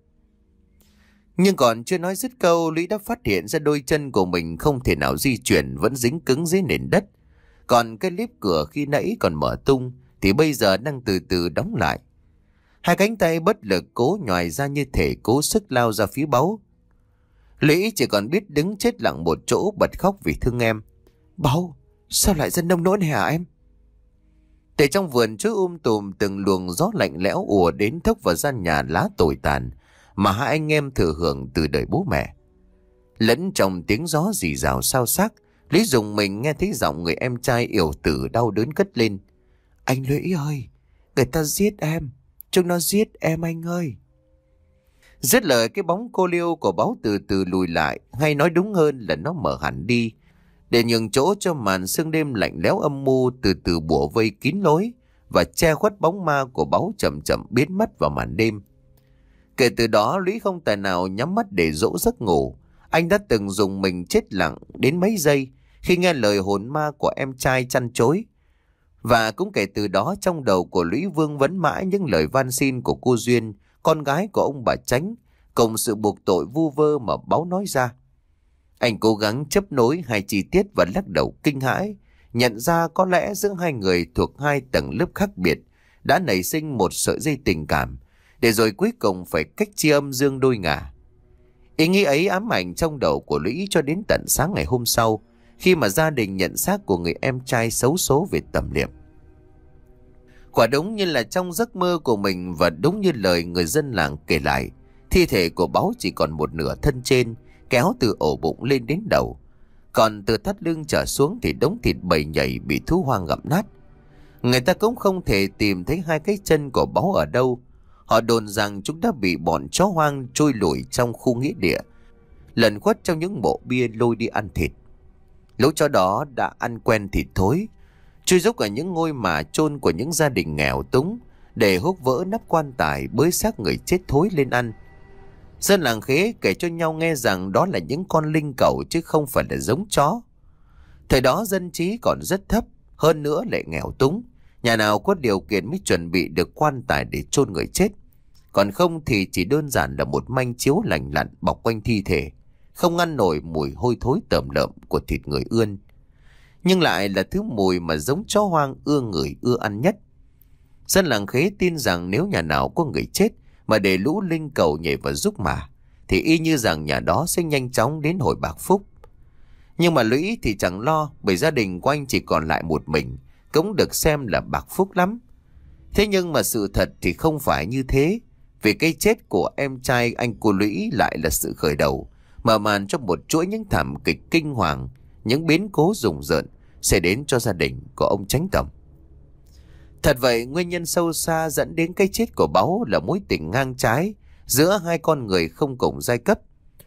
Nhưng còn chưa nói dứt câu, Lũy đã phát hiện ra đôi chân của mình không thể nào di chuyển, vẫn dính cứng dưới nền đất. Còn cái liếp cửa khi nãy còn mở tung thì bây giờ đang từ từ đóng lại. Hai cánh tay bất lực cố nhoài ra như thể cố sức lao ra phía Báu. Lũy chỉ còn biết đứng chết lặng một chỗ bật khóc vì thương em. Báu, sao lại dân nông nỗi này hả em? Từ trong vườn chuối um tùm, từng luồng gió lạnh lẽo ùa đến thốc vào gian nhà lá tồi tàn mà hai anh em thừa hưởng từ đời bố mẹ. Lẫn trong tiếng gió rì rào xao xác, Lý dùng mình nghe thấy giọng người em trai yểu tử đau đớn cất lên. Anh Lũy ơi, người ta giết em, chúng nó giết em anh ơi. Dứt lời, cái bóng cô liêu của Báu từ từ lùi lại, hay nói đúng hơn là nó mở hẳn đi, để nhường chỗ cho màn sương đêm lạnh lẽo âm mưu từ từ bủa vây kín lối và che khuất bóng ma của Báu chậm chậm biến mất vào màn đêm. Kể từ đó, Lũy không tài nào nhắm mắt để dỗ giấc ngủ. Anh đã từng dùng mình chết lặng đến mấy giây khi nghe lời hồn ma của em trai chăn chối. Và cũng kể từ đó, trong đầu của Lũy vương vấn mãi những lời van xin của cô Duyên, con gái của ông bà Chánh, cùng sự buộc tội vu vơ mà Báu nói ra. Anh cố gắng chấp nối hai chi tiết và lắc đầu kinh hãi, nhận ra có lẽ giữa hai người thuộc hai tầng lớp khác biệt đã nảy sinh một sợi dây tình cảm, để rồi cuối cùng phải cách chia âm dương đôi ngả. Ý nghĩ ấy ám ảnh trong đầu của Lũy cho đến tận sáng ngày hôm sau, khi mà gia đình nhận xác của người em trai xấu số về tẩm liệm. Quả đúng như là trong giấc mơ của mình, và đúng như lời người dân làng kể lại, thi thể của Báu chỉ còn một nửa thân trên, kéo từ ổ bụng lên đến đầu. Còn từ thắt lưng trở xuống thì đống thịt bầy nhảy bị thú hoang gặm nát. Người ta cũng không thể tìm thấy hai cái chân của Báu ở đâu. Họ đồn rằng chúng đã bị bọn chó hoang trôi lủi trong khu nghĩa địa, lẩn khuất trong những mộ bia lôi đi ăn thịt. Lũ chó đó đã ăn quen thịt thối, chui rúc ở những ngôi mả chôn của những gia đình nghèo túng để húc vỡ nắp quan tài bới xác người chết thối lên ăn. Dân làng Khế kể cho nhau nghe rằng đó là những con linh cẩu chứ không phải là giống chó. Thời đó dân trí còn rất thấp, hơn nữa lại nghèo túng. Nhà nào có điều kiện mới chuẩn bị được quan tài để chôn người chết. Còn không thì chỉ đơn giản là một manh chiếu lành lặn bọc quanh thi thể, không ngăn nổi mùi hôi thối tởm lợm của thịt người ươn. Nhưng lại là thứ mùi mà giống chó hoang ưa người ưa ăn nhất. Dân làng Khế tin rằng nếu nhà nào có người chết mà để lũ linh cầu nhảy vào rúc mả, thì y như rằng nhà đó sẽ nhanh chóng đến hồi bạc phúc. Nhưng mà Lũy thì chẳng lo, bởi gia đình của anh chỉ còn lại một mình, cũng được xem là bạc phúc lắm. Thế nhưng mà sự thật thì không phải như thế, vì cái chết của em trai anh cô Lũy lại là sự khởi đầu, mở màn cho một chuỗi những thảm kịch kinh hoàng, những biến cố rùng rợn sẽ đến cho gia đình của ông Chánh Tầm. Thật vậy, nguyên nhân sâu xa dẫn đến cái chết của Báu là mối tình ngang trái giữa hai con người không cùng giai cấp.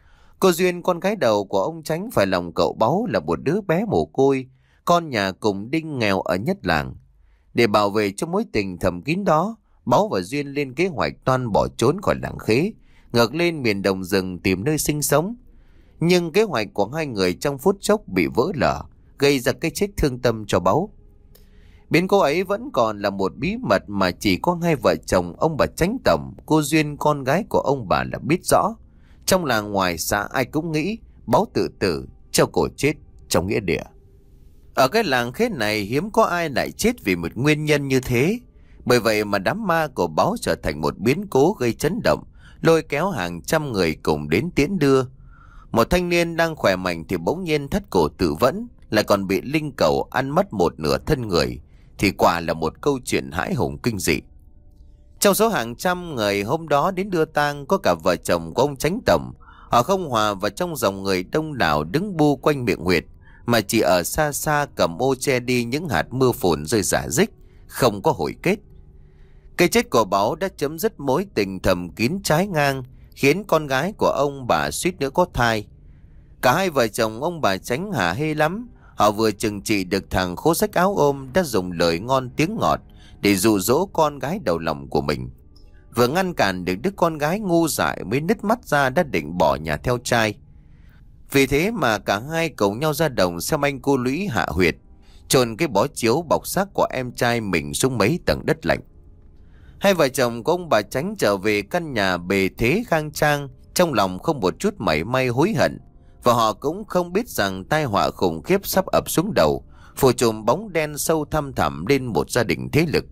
Cô Duyên, con gái đầu của ông Chánh, phải lòng cậu Báu là một đứa bé mồ côi, con nhà cùng đinh nghèo ở nhất làng. Để bảo vệ cho mối tình thầm kín đó, Báu và Duyên lên kế hoạch toan bỏ trốn khỏi làng Khế, ngược lên miền đồng rừng tìm nơi sinh sống. Nhưng kế hoạch của hai người trong phút chốc bị vỡ lở, gây ra cái chết thương tâm cho Báu. Biến cố ấy vẫn còn là một bí mật mà chỉ có hai vợ chồng ông bà Chánh Tầm, cô Duyên con gái của ông bà là biết rõ. Trong làng ngoài xã ai cũng nghĩ Báu tự tử, treo cổ chết trong nghĩa địa. Ở cái làng Khế này hiếm có ai lại chết vì một nguyên nhân như thế. Bởi vậy mà đám ma của Báu trở thành một biến cố gây chấn động, lôi kéo hàng trăm người cùng đến tiễn đưa. Một thanh niên đang khỏe mạnh thì bỗng nhiên thắt cổ tự vẫn, lại còn bị linh cẩu ăn mất một nửa thân người, thì quả là một câu chuyện hãi hùng kinh dị. Trong số hàng trăm người hôm đó đến đưa tang có cả vợ chồng của ông Chánh Tầm. Họ không hòa vào trong dòng người đông đảo đứng bu quanh miệng huyệt, mà chỉ ở xa xa cầm ô che đi những hạt mưa phùn rơi rả rích, không có hồi kết. Cái chết của Báu đã chấm dứt mối tình thầm kín trái ngang, khiến con gái của ông bà suýt nữa có thai. Cả hai vợ chồng ông bà Chánh hả hê lắm. Họ vừa chừng trị được thằng khố rách áo ôm đã dùng lời ngon tiếng ngọt để dụ dỗ con gái đầu lòng của mình, vừa ngăn cản được đứa con gái ngu dại mới nứt mắt ra đã định bỏ nhà theo trai. Vì thế mà cả hai cùng nhau ra đồng xem anh cô Lũy hạ huyệt, chôn cái bó chiếu bọc xác của em trai mình xuống mấy tầng đất lạnh. Hai vợ chồng của ông bà Chánh trở về căn nhà bề thế khang trang, trong lòng không một chút mảy may hối hận. Và họ cũng không biết rằng tai họa khủng khiếp sắp ập xuống đầu, phủ trùm bóng đen sâu thăm thẳm lên một gia đình thế lực.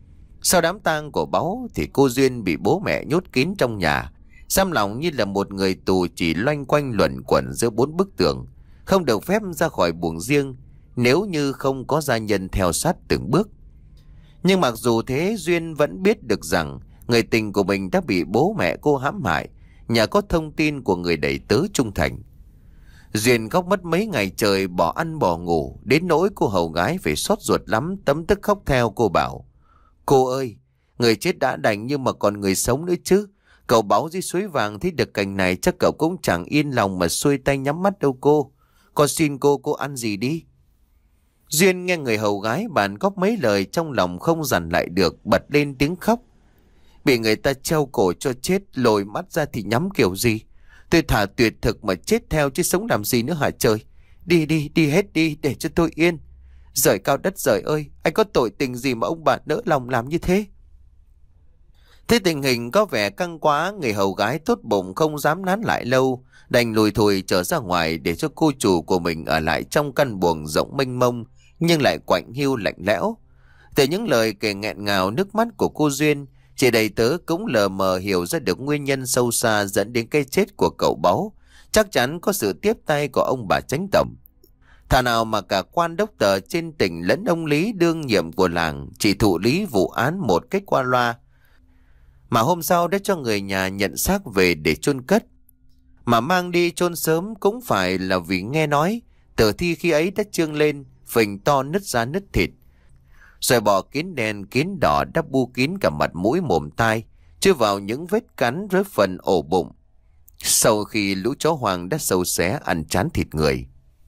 Sau đám tang của Báu thì cô Duyên bị bố mẹ nhốt kín trong nhà, giam lòng như là một người tù, chỉ loanh quanh luẩn quẩn giữa bốn bức tường, không được phép ra khỏi buồng riêng nếu như không có gia nhân theo sát từng bước. Nhưng mặc dù thế, Duyên vẫn biết được rằng người tình của mình đã bị bố mẹ cô hãm hại, nhờ có thông tin của người đầy tớ trung thành. Duyên khóc mất mấy ngày trời, bỏ ăn bỏ ngủ, đến nỗi cô hầu gái phải xót ruột lắm, tấm tức khóc theo. Cô bảo: "Cô ơi, người chết đã đành nhưng mà còn người sống nữa chứ. Cậu Báu dưới suối vàng thấy được cảnh này chắc cậu cũng chẳng yên lòng mà xuôi tay nhắm mắt đâu cô. Con xin cô, cô ăn gì đi." Duyên nghe người hầu gái bàn góp mấy lời, trong lòng không dằn lại được, bật lên tiếng khóc. Bị người ta treo cổ cho chết, lồi mắt ra thì nhắm kiểu gì? Tôi thà tuyệt thực mà chết theo chứ sống làm gì nữa hả trời? Đi đi, đi hết đi để cho tôi yên. Giời cao đất giời ơi, anh có tội tình gì mà ông bà nỡ lòng làm như thế? Thế tình hình có vẻ căng quá, người hầu gái tốt bụng không dám nán lại lâu, đành lùi thùi trở ra ngoài để cho cô chủ của mình ở lại trong căn buồng rộng mênh mông nhưng lại quạnh hiu lạnh lẽo. Từ những lời kể nghẹn ngào nước mắt của cô Duyên, chị đầy tớ cũng lờ mờ hiểu ra được nguyên nhân sâu xa dẫn đến cái chết của cậu Báu. Chắc chắn có sự tiếp tay của ông bà Chánh Tổng. Thà nào mà cả quan đốc tờ trên tỉnh lẫn ông Lý đương nhiệm của làng chỉ thụ lý vụ án một cách qua loa, mà hôm sau đã cho người nhà nhận xác về để chôn cất. Mà mang đi chôn sớm cũng phải là vì nghe nói tử thi khi ấy đã trương lên, phình to nứt da nứt thịt, rồi bỏ kín đen kín đỏ đắp bu kín cả mặt mũi mồm tai, chưa vào những vết cắn rớt phần ổ bụng, sau khi lũ chó hoang đã sâu xé ăn chán thịt người.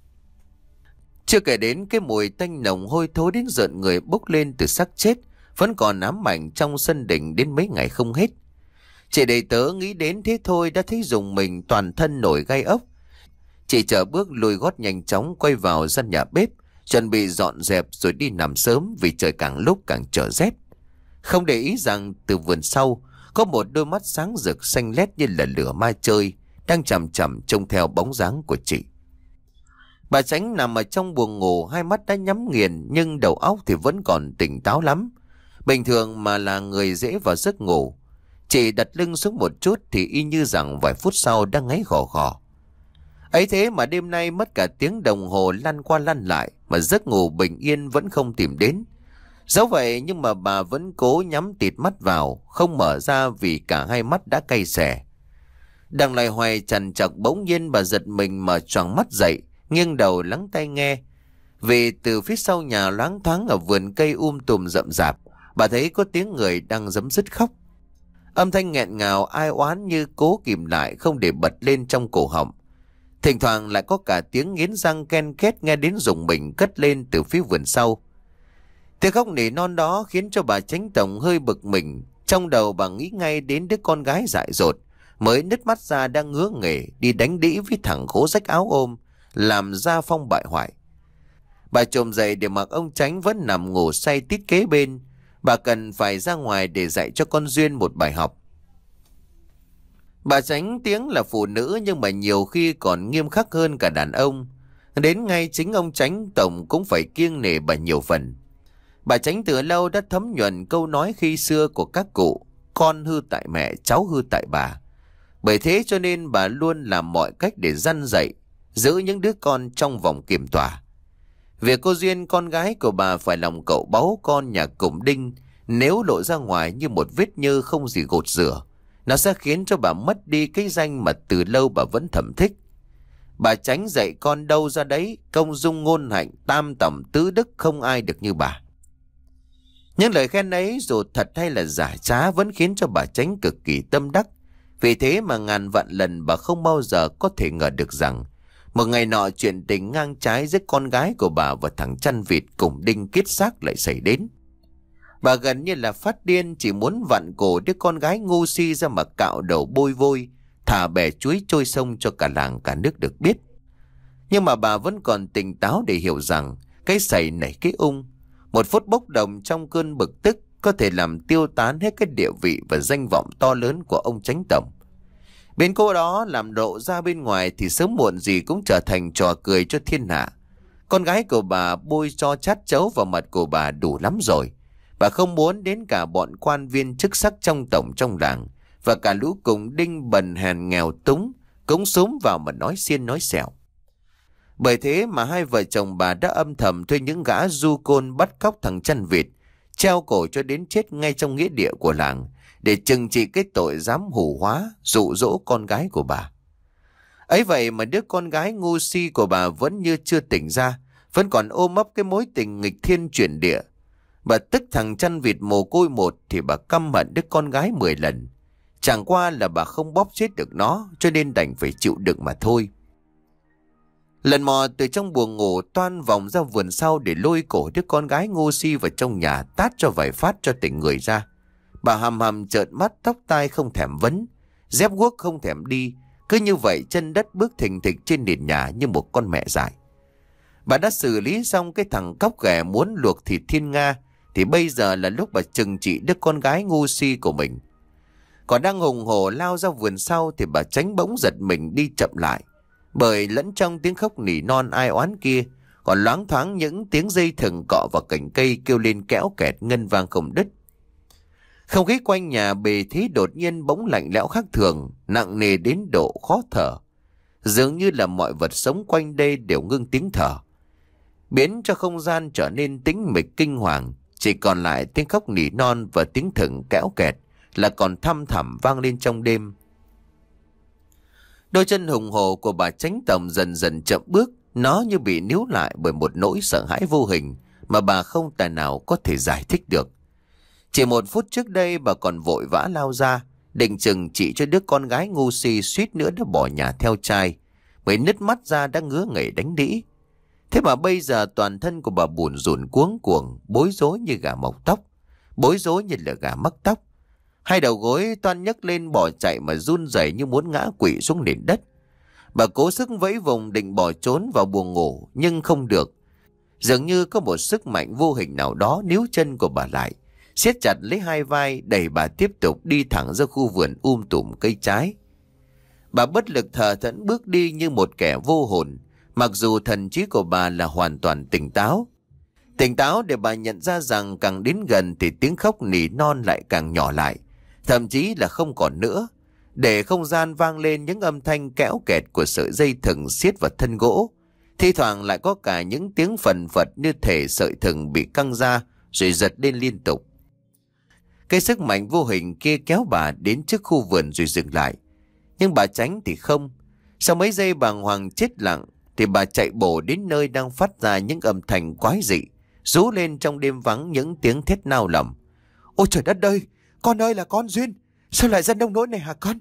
Chưa kể đến cái mùi tanh nồng hôi thối đến rợn người bốc lên từ xác chết vẫn còn ám ảnh trong sân đình đến mấy ngày không hết. Chị đầy tớ nghĩ đến thế thôi đã thấy dùng mình toàn thân nổi gai ốc. Chị chở bước lùi gót nhanh chóng quay vào gian nhà bếp, chuẩn bị dọn dẹp rồi đi nằm sớm vì trời càng lúc càng trở rét. Không để ý rằng từ vườn sau có một đôi mắt sáng rực xanh lét như là lửa ma chơi đang chằm chằm trông theo bóng dáng của chị. Bà Chánh nằm ở trong buồng ngủ, hai mắt đã nhắm nghiền nhưng đầu óc thì vẫn còn tỉnh táo lắm. Bình thường mà là người dễ vào giấc ngủ. Chỉ đặt lưng xuống một chút thì y như rằng vài phút sau đang ngáy khò khò. Ấy thế mà đêm nay mất cả tiếng đồng hồ lăn qua lăn lại mà giấc ngủ bình yên vẫn không tìm đến. Dẫu vậy nhưng mà bà vẫn cố nhắm tịt mắt vào, không mở ra vì cả hai mắt đã cay xè. Đang loay hoay trằn trọc bỗng nhiên bà giật mình mở choàng mắt dậy, nghiêng đầu lắng tai nghe. Vì từ phía sau nhà loáng thoáng ở vườn cây um tùm rậm rạp, bà thấy có tiếng người đang giấm dứt khóc. Âm thanh nghẹn ngào ai oán như cố kìm lại không để bật lên trong cổ họng. Thỉnh thoảng lại có cả tiếng nghiến răng ken két nghe đến rùng mình cất lên từ phía vườn sau. Tiếng khóc nỉ non đó khiến cho bà Chánh Tổng hơi bực mình. Trong đầu bà nghĩ ngay đến đứa con gái dại dột, mới nứt mắt ra đang ngứa nghề đi đánh đĩ với thằng khố rách áo ôm, làm gia phong bại hoại. Bà trồm dậy để mặc ông Chánh vẫn nằm ngủ say tít kế bên. Bà cần phải ra ngoài để dạy cho con Duyên một bài học. Bà Chánh tiếng là phụ nữ nhưng mà nhiều khi còn nghiêm khắc hơn cả đàn ông. Đến ngay chính ông Chánh Tổng cũng phải kiêng nể bà nhiều phần. Bà Chánh từ lâu đã thấm nhuần câu nói khi xưa của các cụ: con hư tại mẹ, cháu hư tại bà. Bởi thế cho nên bà luôn làm mọi cách để răn dạy, giữ những đứa con trong vòng kiểm tỏa. Việc cô Duyên con gái của bà phải lòng cậu báu con nhà Củng Đinh, nếu lộ ra ngoài như một vết nhơ không gì gột rửa, nó sẽ khiến cho bà mất đi cái danh mà từ lâu bà vẫn thầm thích. Bà Chánh dạy con đâu ra đấy, công dung ngôn hạnh, tam tẩm tứ đức không ai được như bà. Những lời khen ấy dù thật hay là giả trá vẫn khiến cho bà Chánh cực kỳ tâm đắc. Vì thế mà ngàn vạn lần bà không bao giờ có thể ngờ được rằng một ngày nọ chuyện tình ngang trái giữa con gái của bà và thằng chăn vịt Củng Đinh kết xác lại xảy đến. Bà gần như là phát điên, chỉ muốn vặn cổ đứa con gái ngu si ra mà cạo đầu bôi vôi, thả bè chuối trôi sông cho cả làng cả nước được biết. Nhưng mà bà vẫn còn tỉnh táo để hiểu rằng cái sảy nảy cái ung, một phút bốc đồng trong cơn bực tức có thể làm tiêu tán hết cái địa vị và danh vọng to lớn của ông Chánh Tổng. Bên cô đó làm lộ ra bên ngoài thì sớm muộn gì cũng trở thành trò cười cho thiên hạ. Con gái của bà bôi cho chát chấu vào mặt của bà đủ lắm rồi. Bà không muốn đến cả bọn quan viên chức sắc trong tổng trong làng và cả lũ Củng Đinh bần hèn nghèo túng cũng xúm vào mà nói xiên nói xẻo. Bởi thế mà hai vợ chồng bà đã âm thầm thuê những gã du côn bắt cóc thằng chăn vịt, treo cổ cho đến chết ngay trong nghĩa địa của làng, để trừng trị cái tội dám hù hóa, dụ dỗ con gái của bà. Ấy vậy mà đứa con gái ngu si của bà vẫn như chưa tỉnh ra, vẫn còn ôm ấp cái mối tình nghịch thiên chuyển địa. Bà tức thằng chăn vịt mồ côi một thì bà căm hận đứa con gái mười lần. Chẳng qua là bà không bóp chết được nó, cho nên đành phải chịu đựng mà thôi. Lần mò từ trong buồng ngủ toan vòng ra vườn sau để lôi cổ đứa con gái ngu si vào trong nhà, tát cho vài phát cho tỉnh người ra. Bà hầm hầm trợn mắt, tóc tai không thèm vấn, dép guốc không thèm đi, cứ như vậy chân đất bước thình thịch trên nền nhà như một con mẹ dại. Bà đã xử lý xong cái thằng cóc ghẻ muốn luộc thịt thiên nga, thì bây giờ là lúc bà trừng trị đứa con gái ngu si của mình. Còn đang hùng hổ lao ra vườn sau thì bà Chánh bỗng giật mình đi chậm lại, bởi lẫn trong tiếng khóc nỉ non ai oán kia còn loáng thoáng những tiếng dây thừng cọ vào cành cây kêu lên kéo kẹt ngân vang không đứt. Không khí quanh nhà bề thế đột nhiên bỗng lạnh lẽo khác thường, nặng nề đến độ khó thở. Dường như là mọi vật sống quanh đây đều ngưng tiếng thở, biến cho không gian trở nên tĩnh mịch kinh hoàng. Chỉ còn lại tiếng khóc nỉ non và tiếng thừng kéo kẹt là còn thăm thẳm vang lên trong đêm. Đôi chân hùng hổ của bà Chánh Tổng dần dần chậm bước, nó như bị níu lại bởi một nỗi sợ hãi vô hình mà bà không tài nào có thể giải thích được. Chỉ một phút trước đây bà còn vội vã lao ra, định chừng trị cho đứa con gái ngu si suýt nữa đã bỏ nhà theo trai, mới nứt mắt ra đã ngứa nghề đánh đĩ. Thế mà bây giờ toàn thân của bà bủn rủn cuống cuồng, bối rối như gà mọc tóc, bối rối như là gà mắc tóc. Hai đầu gối toan nhấc lên bỏ chạy mà run rẩy như muốn ngã quỵ xuống nền đất. Bà cố sức vẫy vùng định bỏ trốn vào buồng ngủ nhưng không được. Dường như có một sức mạnh vô hình nào đó níu chân của bà lại, siết chặt lấy hai vai đẩy bà tiếp tục đi thẳng ra khu vườn um tùm cây trái. Bà bất lực thờ thẫn bước đi như một kẻ vô hồn, mặc dù thần trí của bà là hoàn toàn tỉnh táo. Tỉnh táo để bà nhận ra rằng càng đến gần thì tiếng khóc nỉ non lại càng nhỏ lại, thậm chí là không còn nữa, để không gian vang lên những âm thanh kéo kẹt của sợi dây thừng siết vào thân gỗ. Thi thoảng lại có cả những tiếng phần phật như thể sợi thừng bị căng ra rồi giật lên liên tục. Cái sức mạnh vô hình kia kéo bà đến trước khu vườn rồi dừng lại. Nhưng bà Chánh thì không. Sau mấy giây bàng hoàng chết lặng thì bà chạy bổ đến nơi đang phát ra những âm thanh quái dị, rú lên trong đêm vắng những tiếng thét nao lòng. Ôi trời đất ơi, con ơi là con Duyên, sao lại ra nông nỗi này hả con?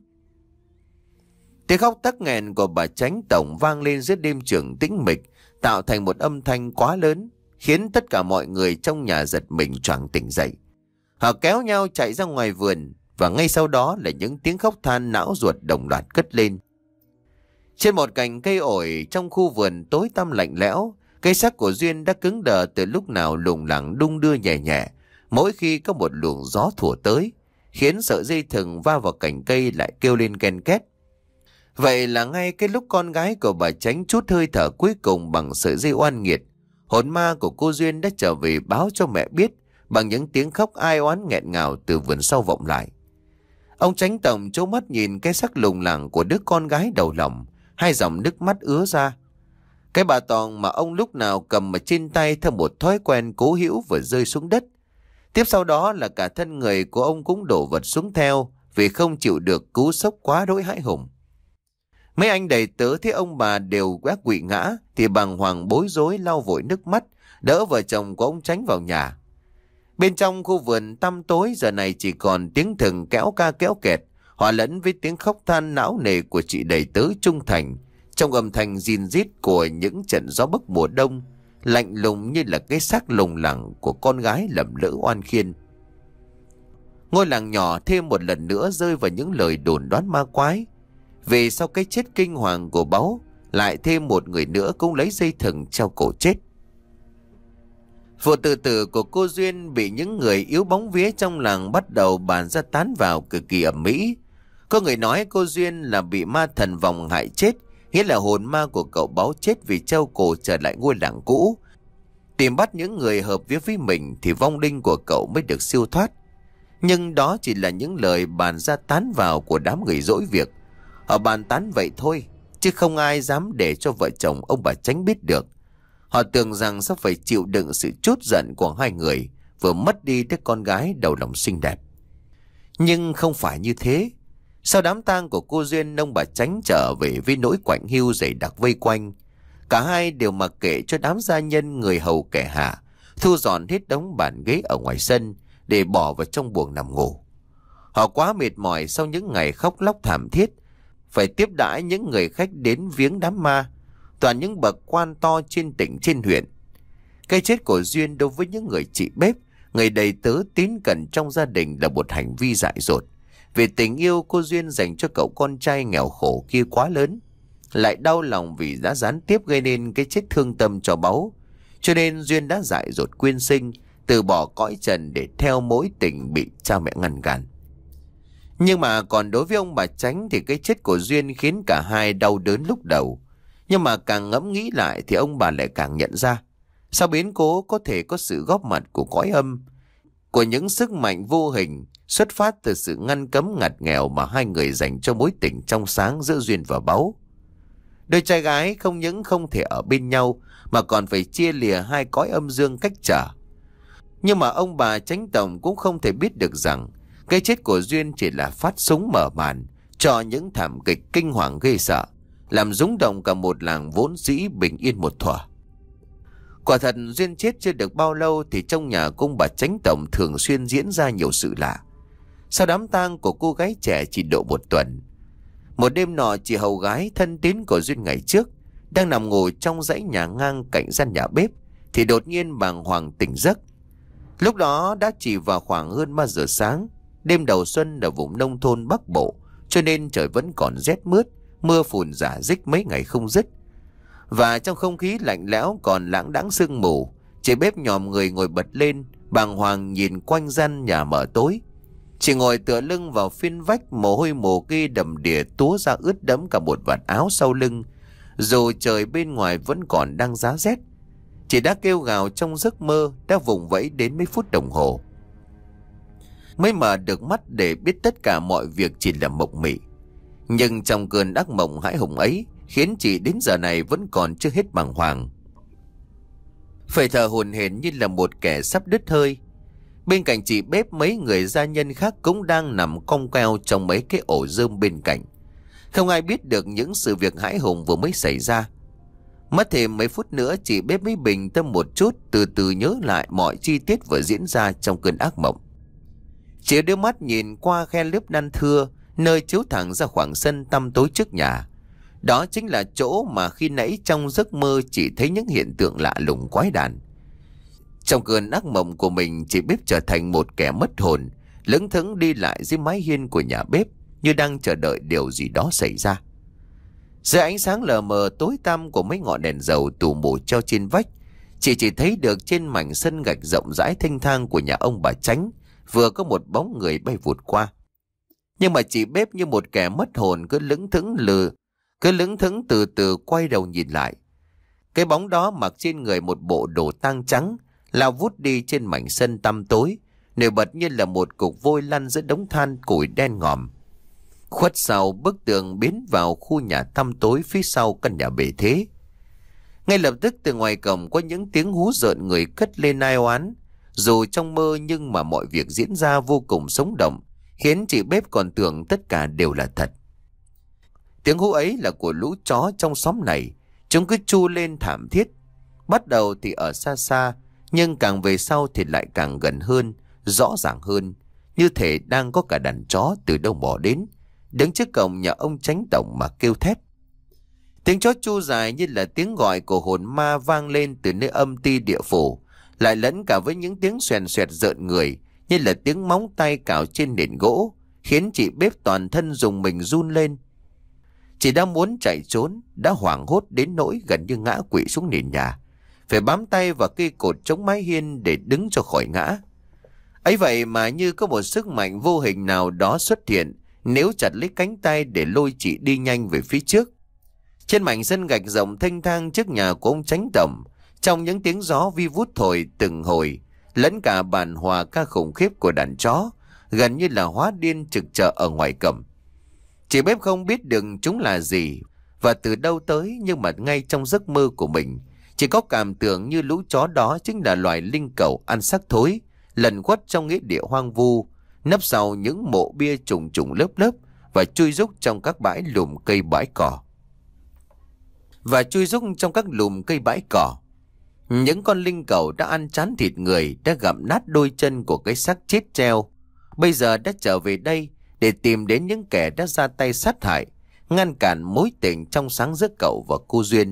Tiếng khóc tắc nghẹn của bà Chánh tổng vang lên giữa đêm trường tĩnh mịch, tạo thành một âm thanh quá lớn, khiến tất cả mọi người trong nhà giật mình choàng tỉnh dậy. Họ kéo nhau chạy ra ngoài vườn, và ngay sau đó là những tiếng khóc than não ruột đồng loạt cất lên. Trên một cành cây ổi trong khu vườn tối tăm lạnh lẽo, cây xác của Duyên đã cứng đờ từ lúc nào lủng lẳng đung đưa nhẹ nhẹ mỗi khi có một luồng gió thổi tới, khiến sợi dây thừng va vào cành cây lại kêu lên ken két. Vậy là ngay cái lúc con gái của bà Chánh trút hơi thở cuối cùng bằng sợi dây oan nghiệt, hồn ma của cô Duyên đã trở về báo cho mẹ biết bằng những tiếng khóc ai oán nghẹn ngào từ vườn sau vọng lại. Ông Chánh tổng trố mắt nhìn cái xác lủng lẳng của đứa con gái đầu lòng, hai dòng nước mắt ứa ra. Cái bà tòng mà ông lúc nào cầm ở trên tay theo một thói quen cố hữu vừa rơi xuống đất. Tiếp sau đó là cả thân người của ông cũng đổ vật xuống theo vì không chịu được cú sốc quá đỗi hãi hùng. Mấy anh đầy tớ thấy ông bà đều quét quỵ ngã thì bàng hoàng bối rối lau vội nước mắt, đỡ vợ chồng của ông Chánh vào nhà. Bên trong khu vườn tăm tối giờ này chỉ còn tiếng thừng kéo ca kéo kẹt, hòa lẫn với tiếng khóc than não nề của chị đầy tớ trung thành, trong âm thanh rin rít của những trận gió bấc mùa đông, lạnh lùng như là cái xác lùng lẳng của con gái lầm lỡ oan khiên. Ngôi làng nhỏ thêm một lần nữa rơi vào những lời đồn đoán ma quái. Vì sau cái chết kinh hoàng của Báu, lại thêm một người nữa cũng lấy dây thừng treo cổ chết. Vụ tự tử của cô Duyên bị những người yếu bóng vía trong làng bắt đầu bàn ra tán vào cực kỳ ầm ĩ. Có người nói cô Duyên là bị ma thần vòng hại chết, nghĩa là hồn ma của cậu Báu chết vì treo cổ trở lại ngôi làng cũ. Tìm bắt những người hợp vía với mình thì vong linh của cậu mới được siêu thoát. Nhưng đó chỉ là những lời bàn ra tán vào của đám người dỗi việc. Họ bàn tán vậy thôi, chứ không ai dám để cho vợ chồng ông bà Chánh biết được. Họ tưởng rằng sẽ phải chịu đựng sự trút giận của hai người vừa mất đi đứa con gái đầu lòng xinh đẹp. Nhưng không phải như thế. Sau đám tang của cô Duyên, ông bà Chánh trở về với nỗi quạnh hiu dày đặc vây quanh. Cả hai đều mặc kệ cho đám gia nhân người hầu kẻ hạ thu dọn hết đống bàn ghế ở ngoài sân để bỏ vào trong buồng nằm ngủ. Họ quá mệt mỏi sau những ngày khóc lóc thảm thiết, phải tiếp đãi những người khách đến viếng đám ma, toàn những bậc quan to trên tỉnh trên huyện. Cái chết của Duyên đối với những người chị bếp, người đầy tớ tín cẩn trong gia đình là một hành vi dại dột. Vì tình yêu cô Duyên dành cho cậu con trai nghèo khổ kia quá lớn, lại đau lòng vì đã gián tiếp gây nên cái chết thương tâm cho Báu, cho nên Duyên đã dại dột quyên sinh, từ bỏ cõi trần để theo mối tình bị cha mẹ ngăn cản. Nhưng mà còn đối với ông bà Chánh thì cái chết của Duyên khiến cả hai đau đớn lúc đầu. Nhưng mà càng ngẫm nghĩ lại thì ông bà lại càng nhận ra, sao biến cố có thể có sự góp mặt của cõi âm, của những sức mạnh vô hình xuất phát từ sự ngăn cấm ngặt nghèo mà hai người dành cho mối tình trong sáng giữa Duyên và Báu. Đôi trai gái không những không thể ở bên nhau mà còn phải chia lìa hai cõi âm dương cách trở. Nhưng mà ông bà Chánh tổng cũng không thể biết được rằng cái chết của Duyên chỉ là phát súng mở màn cho những thảm kịch kinh hoàng ghê sợ, làm rúng động cả một làng vốn dĩ bình yên một thuở. Quả thật Duyên chết chưa được bao lâu thì trong nhà cung bà Chánh tổng thường xuyên diễn ra nhiều sự lạ. Sau đám tang của cô gái trẻ chỉ độ một tuần, một đêm nọ chị hầu gái thân tín của Duyên ngày trước đang nằm ngủ trong dãy nhà ngang cạnh gian nhà bếp thì đột nhiên bàng hoàng tỉnh giấc. Lúc đó đã chỉ vào khoảng hơn ba giờ sáng, đêm đầu xuân ở vùng nông thôn Bắc Bộ, cho nên trời vẫn còn rét mướt, mưa phùn rả rích mấy ngày không dứt. Và trong không khí lạnh lẽo còn lãng đãng sương mù, chị bếp nhòm người ngồi bật lên, bàng hoàng nhìn quanh gian nhà mờ tối. Chị ngồi tựa lưng vào phiên vách, mồ hôi mồ kê đầm đìa túa ra ướt đẫm cả một vạt áo sau lưng. Dù trời bên ngoài vẫn còn đang giá rét, chị đã kêu gào trong giấc mơ, đã vùng vẫy đến mấy phút đồng hồ. mới mở được mắt để biết tất cả mọi việc chỉ là mộng mị. Nhưng trong cơn ác mộng hãi hùng ấy khiến chị đến giờ này vẫn còn chưa hết bàng hoàng, phải thở hổn hển như là một kẻ sắp đứt hơi. Bên cạnh chị bếp, mấy người gia nhân khác cũng đang nằm cong queo trong mấy cái ổ rơm bên cạnh. Không ai biết được những sự việc hãi hùng vừa mới xảy ra. Mất thêm mấy phút nữa, chị bếp mới bình tâm một chút, từ từ nhớ lại mọi chi tiết vừa diễn ra trong cơn ác mộng. Chị đưa mắt nhìn qua khe lớp đan thưa, nơi chiếu thẳng ra khoảng sân tăm tối trước nhà. Đó chính là chỗ mà khi nãy trong giấc mơ chị thấy những hiện tượng lạ lùng quái đản. Trong cơn ác mộng của mình, chị bếp trở thành một kẻ mất hồn, lững thững đi lại dưới mái hiên của nhà bếp như đang chờ đợi điều gì đó xảy ra. Dưới ánh sáng lờ mờ tối tăm của mấy ngọn đèn dầu tù mù treo trên vách, chị chỉ thấy được trên mảnh sân gạch rộng rãi thênh thang của nhà ông bà Chánh vừa có một bóng người bay vụt qua. Nhưng mà chị bếp như một kẻ mất hồn cứ lững thững lừ, cứ lững thững từ từ quay đầu nhìn lại. Cái bóng đó mặc trên người một bộ đồ tang trắng, lao vút đi trên mảnh sân tăm tối, nổi bật như là một cục vôi lăn giữa đống than củi đen ngòm. Khuất sau bức tường biến vào khu nhà tăm tối phía sau căn nhà bề thế. Ngay lập tức từ ngoài cổng có những tiếng hú rợn người cất lên ai oán. Dù trong mơ nhưng mà mọi việc diễn ra vô cùng sống động, khiến chị bếp còn tưởng tất cả đều là thật. Tiếng hú ấy là của lũ chó trong xóm này. Chúng cứ tru lên thảm thiết. Bắt đầu thì ở xa xa, nhưng càng về sau thì lại càng gần hơn, rõ ràng hơn, như thể đang có cả đàn chó từ đâu bỏ đến, đứng trước cổng nhà ông Chánh tổng mà kêu thét. Tiếng chó chu dài như là tiếng gọi của hồn ma vang lên từ nơi âm ti địa phủ, lại lẫn cả với những tiếng xoèn xoẹt rợn người, như là tiếng móng tay cào trên nền gỗ, khiến chị bếp toàn thân dùng mình run lên. Chị đã muốn chạy trốn, đã hoảng hốt đến nỗi gần như ngã quỵ xuống nền nhà, phải bám tay vào cây cột chống mái hiên để đứng cho khỏi ngã. Ấy vậy mà như có một sức mạnh vô hình nào đó xuất hiện, nếu chặt lấy cánh tay để lôi chị đi nhanh về phía trước. Trên mảnh sân gạch rộng thênh thang trước nhà của ông Chánh tổng, trong những tiếng gió vi vút thổi từng hồi, lẫn cả bản hòa ca khủng khiếp của đàn chó, gần như là hóa điên trực chờ ở ngoài cổng. Chị bếp không biết được chúng là gì và từ đâu tới, nhưng mà ngay trong giấc mơ của mình, chỉ có cảm tưởng như lũ chó đó chính là loài linh cẩu ăn xác thối, lẩn khuất trong nghĩa địa hoang vu, nấp sau những mộ bia trùng trùng lớp lớp và chui rúc trong các bãi lùm cây bãi cỏ. Và chui rúc trong các lùm cây bãi cỏ. Những con linh cẩu đã ăn chán thịt người, đã gặm nát đôi chân của cái xác chết treo, bây giờ đã trở về đây để tìm đến những kẻ đã ra tay sát hại, ngăn cản mối tình trong sáng giữa cậu và cô Duyên.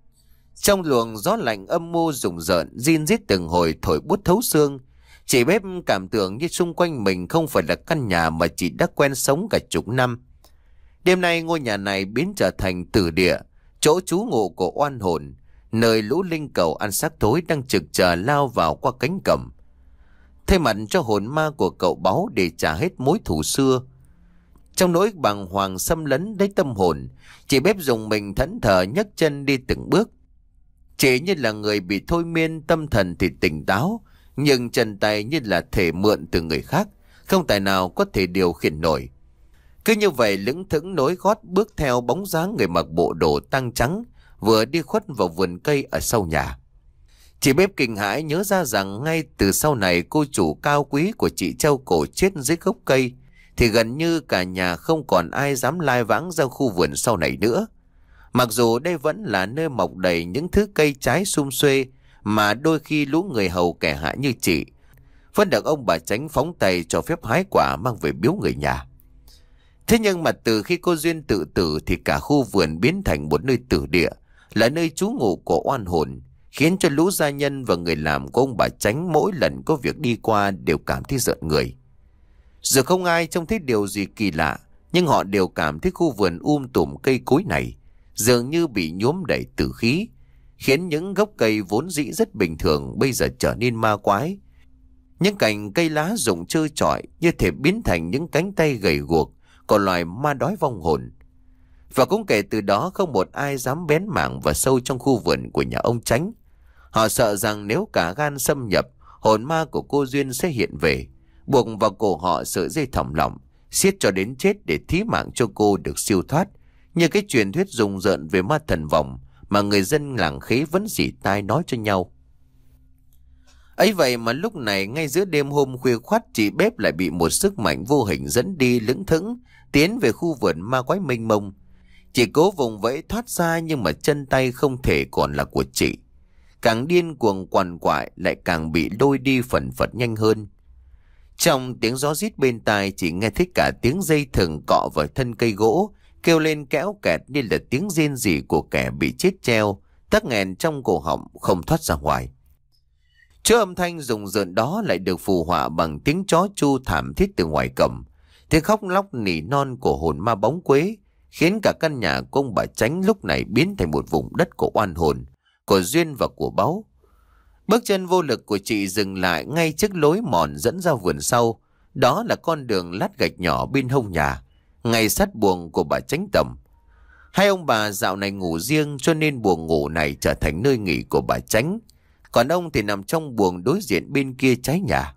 Trong luồng gió lạnh âm mưu rùng rợn, rin rít từng hồi thổi buốt thấu xương, chị bếp cảm tưởng như xung quanh mình không phải là căn nhà mà chị đã quen sống cả chục năm. Đêm nay ngôi nhà này biến trở thành tử địa, chỗ trú ngụ của oan hồn, nơi lũ linh cẩu ăn xác thối đang trực chờ lao vào qua cánh cổng, thay mặt cho hồn ma của cậu báu để trả hết mối thù xưa. Trong nỗi bàng hoàng xâm lấn đến tâm hồn, chị bếp dùng mình thẫn thờ nhấc chân đi từng bước. Chị như là người bị thôi miên, tâm thần thì tỉnh táo, nhưng chân tay như là thể mượn từ người khác, không tài nào có thể điều khiển nổi. Cứ như vậy lững thững nối gót bước theo bóng dáng người mặc bộ đồ tang trắng vừa đi khuất vào vườn cây ở sau nhà. Chị bếp kinh hãi nhớ ra rằng ngay từ sau này cô chủ cao quý của chị treo cổ chết dưới gốc cây, thì gần như cả nhà không còn ai dám lai vãng ra khu vườn sau này nữa. Mặc dù đây vẫn là nơi mọc đầy những thứ cây trái sum xuê mà đôi khi lũ người hầu kẻ hạ như chị vẫn được ông bà Chánh phóng tay cho phép hái quả mang về biếu người nhà. Thế nhưng mà từ khi cô Duyên tự tử thì cả khu vườn biến thành một nơi tử địa, là nơi trú ngụ của oan hồn, khiến cho lũ gia nhân và người làm của ông bà Chánh mỗi lần có việc đi qua đều cảm thấy rợn người. Giờ không ai trông thấy điều gì kỳ lạ, nhưng họ đều cảm thấy khu vườn um tùm cây cối này dường như bị nhuốm đầy tử khí, khiến những gốc cây vốn dĩ rất bình thường bây giờ trở nên ma quái. Những cành cây lá rụng trơ trọi như thể biến thành những cánh tay gầy guộc của loài ma đói vong hồn. Và cũng kể từ đó không một ai dám bén mảng vào sâu trong khu vườn của nhà ông Chánh. Họ sợ rằng nếu cả gan xâm nhập, hồn ma của cô Duyên sẽ hiện về, buộc vào cổ họ sợi dây thòng lọng, siết cho đến chết để thí mạng cho cô được siêu thoát, như cái truyền thuyết rùng rợn về ma thần vòng mà người dân làng Khế vẫn dỉ tai nói cho nhau. Ấy vậy mà lúc này ngay giữa đêm hôm khuya khoắt, chị Bếp lại bị một sức mạnh vô hình dẫn đi lững thững tiến về khu vườn ma quái mênh mông. Chị cố vùng vẫy thoát ra nhưng mà chân tay không thể còn là của chị. Càng điên cuồng quằn quại lại càng bị lôi đi phần phật nhanh hơn. Trong tiếng gió rít bên tai, chỉ nghe thấy cả tiếng dây thừng cọ vào thân cây gỗ kêu lên kéo kẹt như là tiếng rên rỉ của kẻ bị chết treo, tắc nghẹn trong cổ họng không thoát ra ngoài. Chứ âm thanh rùng rợn đó lại được phù họa bằng tiếng chó chu thảm thiết từ ngoài cổng, tiếng khóc lóc nỉ non của hồn ma bóng quế, khiến cả căn nhà của ông bà Chánh lúc này biến thành một vùng đất của oan hồn, của duyên và của báu. Bước chân vô lực của chị dừng lại ngay trước lối mòn dẫn ra vườn sau. Đó là con đường lát gạch nhỏ bên hông nhà, ngay sát buồng của bà Chánh Tầm. Hai ông bà dạo này ngủ riêng, cho nên buồng ngủ này trở thành nơi nghỉ của bà Chánh, còn ông thì nằm trong buồng đối diện bên kia trái nhà.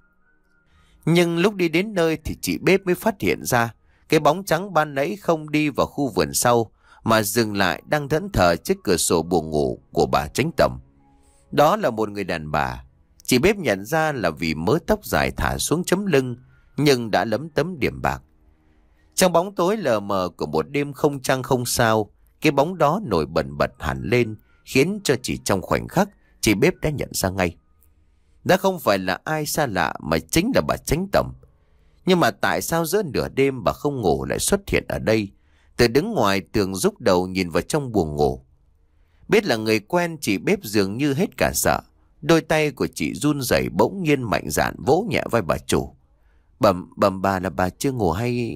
Nhưng lúc đi đến nơi thì chị Bếp mới phát hiện ra cái bóng trắng ban nãy không đi vào khu vườn sau, mà dừng lại đang thẫn thờ trước cửa sổ buồng ngủ của bà Chánh Tầm. Đó là một người đàn bà. Chị Bếp nhận ra là vì mớ tóc dài thả xuống chấm lưng, nhưng đã lấm tấm điểm bạc. Trong bóng tối lờ mờ của một đêm không trăng không sao, cái bóng đó nổi bần bật hẳn lên, khiến cho chỉ trong khoảnh khắc chị Bếp đã nhận ra ngay. Đã không phải là ai xa lạ mà chính là bà Chánh Tầm. Nhưng mà tại sao giữa nửa đêm bà không ngủ lại xuất hiện ở đây, từ đứng ngoài tường rúc đầu nhìn vào trong buồng ngủ? Biết là người quen, chị Bếp dường như hết cả sợ. Đôi tay của chị run rẩy bỗng nhiên mạnh dạn vỗ nhẹ vai bà chủ. Bẩm bẩm bà là bà chưa ngủ hay...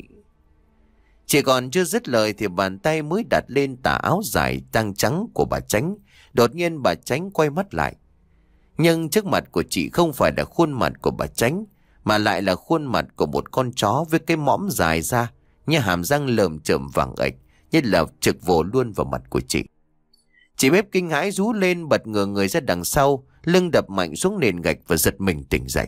Chỉ còn chưa dứt lời thì bàn tay mới đặt lên tà áo dài tang trắng của bà Chánh. Đột nhiên bà Chánh quay mắt lại. Nhưng trước mặt của chị không phải là khuôn mặt của bà Chánh, mà lại là khuôn mặt của một con chó với cái mõm dài ra, như hàm răng lởm chởm vàng ạch, như là trực vồ luôn vào mặt của chị. Chị Bếp kinh hãi rú lên, bật ngửa người ra đằng sau, lưng đập mạnh xuống nền gạch và giật mình tỉnh dậy.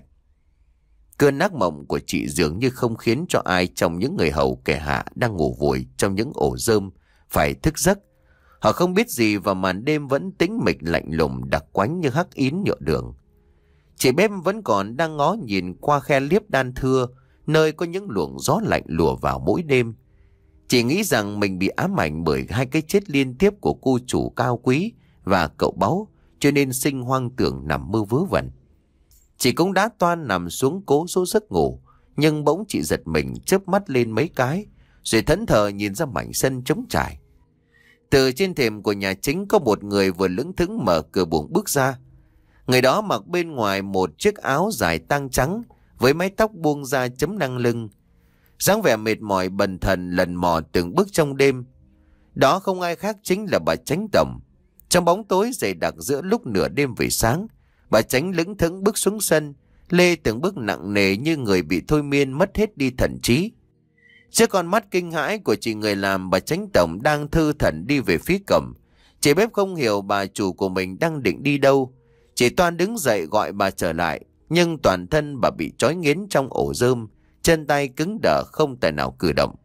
Cơn ác mộng của chị dường như không khiến cho ai trong những người hầu kẻ hạ đang ngủ vùi trong những ổ rơm phải thức giấc. Họ không biết gì và màn đêm vẫn tĩnh mịch lạnh lùng đặc quánh như hắc yến nhựa đường. Chị Bếp vẫn còn đang ngó nhìn qua khe liếp đan thưa, nơi có những luồng gió lạnh lùa vào mỗi đêm. Chị nghĩ rằng mình bị ám ảnh bởi hai cái chết liên tiếp của cô chủ cao quý và cậu báu, cho nên sinh hoang tưởng nằm mơ vớ vẩn. Chị cũng đã toan nằm xuống cố số giấc ngủ, nhưng bỗng chị giật mình chớp mắt lên mấy cái, rồi thẫn thờ nhìn ra mảnh sân trống trải. Từ trên thềm của nhà chính có một người vừa lững thững mở cửa buồng bước ra. Người đó mặc bên ngoài một chiếc áo dài tang trắng với mái tóc buông ra chấm ngang lưng, dáng vẻ mệt mỏi bần thần lần mò từng bước trong đêm. Đó không ai khác chính là bà Chánh Tầm. Trong bóng tối dày đặc giữa lúc nửa đêm về sáng, bà Chánh lững thững bước xuống sân, lê từng bước nặng nề như người bị thôi miên mất hết đi thần trí. Trước con mắt kinh hãi của chị người làm, bà Chánh Tầm đang thư thẩn đi về phía cổng. Chị Bếp không hiểu bà chủ của mình đang định đi đâu. Chị toan đứng dậy gọi bà trở lại, nhưng toàn thân bà bị trói nghiến trong ổ rơm, chân tay cứng đờ không tài nào cử động.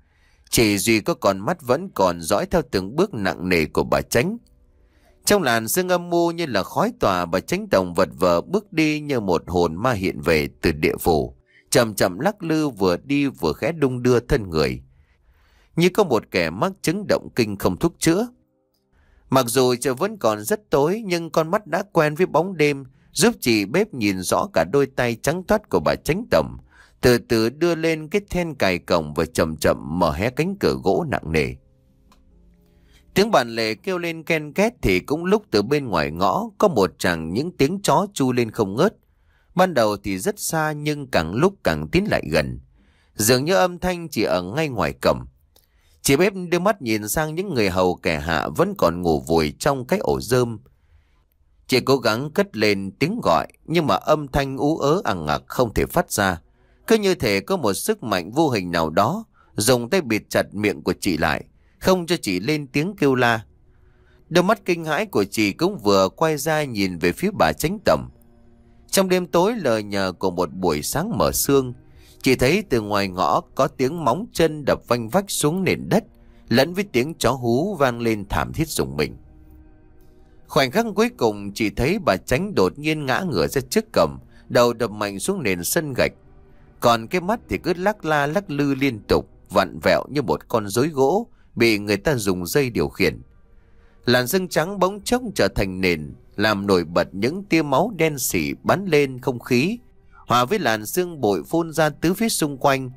Chỉ duy có con mắt vẫn còn dõi theo từng bước nặng nề của bà Chánh. Trong làn sương âm mưu như là khói tỏa, bà Chánh Tầm vật vờ bước đi như một hồn ma hiện về từ địa phủ, chậm chậm lắc lư, vừa đi vừa khẽ đung đưa thân người, như có một kẻ mắc chứng động kinh không thuốc chữa. Mặc dù trời vẫn còn rất tối, nhưng con mắt đã quen với bóng đêm giúp chị Bếp nhìn rõ cả đôi tay trắng toát của bà Chánh Tầm, từ từ đưa lên cái then cài cổng và chậm chậm mở hé cánh cửa gỗ nặng nề. Tiếng bàn lề kêu lên ken két thì cũng lúc từ bên ngoài ngõ có một tràng những tiếng chó chu lên không ngớt. Ban đầu thì rất xa nhưng càng lúc càng tiến lại gần, dường như âm thanh chỉ ở ngay ngoài cổng. Chị Bếp đưa mắt nhìn sang những người hầu kẻ hạ vẫn còn ngủ vùi trong cái ổ rơm. Chị cố gắng cất lên tiếng gọi, nhưng mà âm thanh ú ớ ằng ặc không thể phát ra. Cứ như thể có một sức mạnh vô hình nào đó dùng tay bịt chặt miệng của chị lại, không cho chị lên tiếng kêu la. Đôi mắt kinh hãi của chị cũng vừa quay ra nhìn về phía bà Chánh Tầm. Trong đêm tối lờ nhờ của một buổi sáng mở sương, chỉ thấy từ ngoài ngõ có tiếng móng chân đập vanh vách xuống nền đất, lẫn với tiếng chó hú vang lên thảm thiết rùng mình. Khoảnh khắc cuối cùng chỉ thấy bà Chánh đột nhiên ngã ngửa ra trước cổng, đầu đập mạnh xuống nền sân gạch. Còn cái mắt thì cứ lắc la lắc lư liên tục, vặn vẹo như một con rối gỗ bị người ta dùng dây điều khiển. Làn sương trắng bỗng chốc trở thành nền, làm nổi bật những tia máu đen sì bắn lên không khí, hòa với làn sương bụi phun ra tứ phía xung quanh.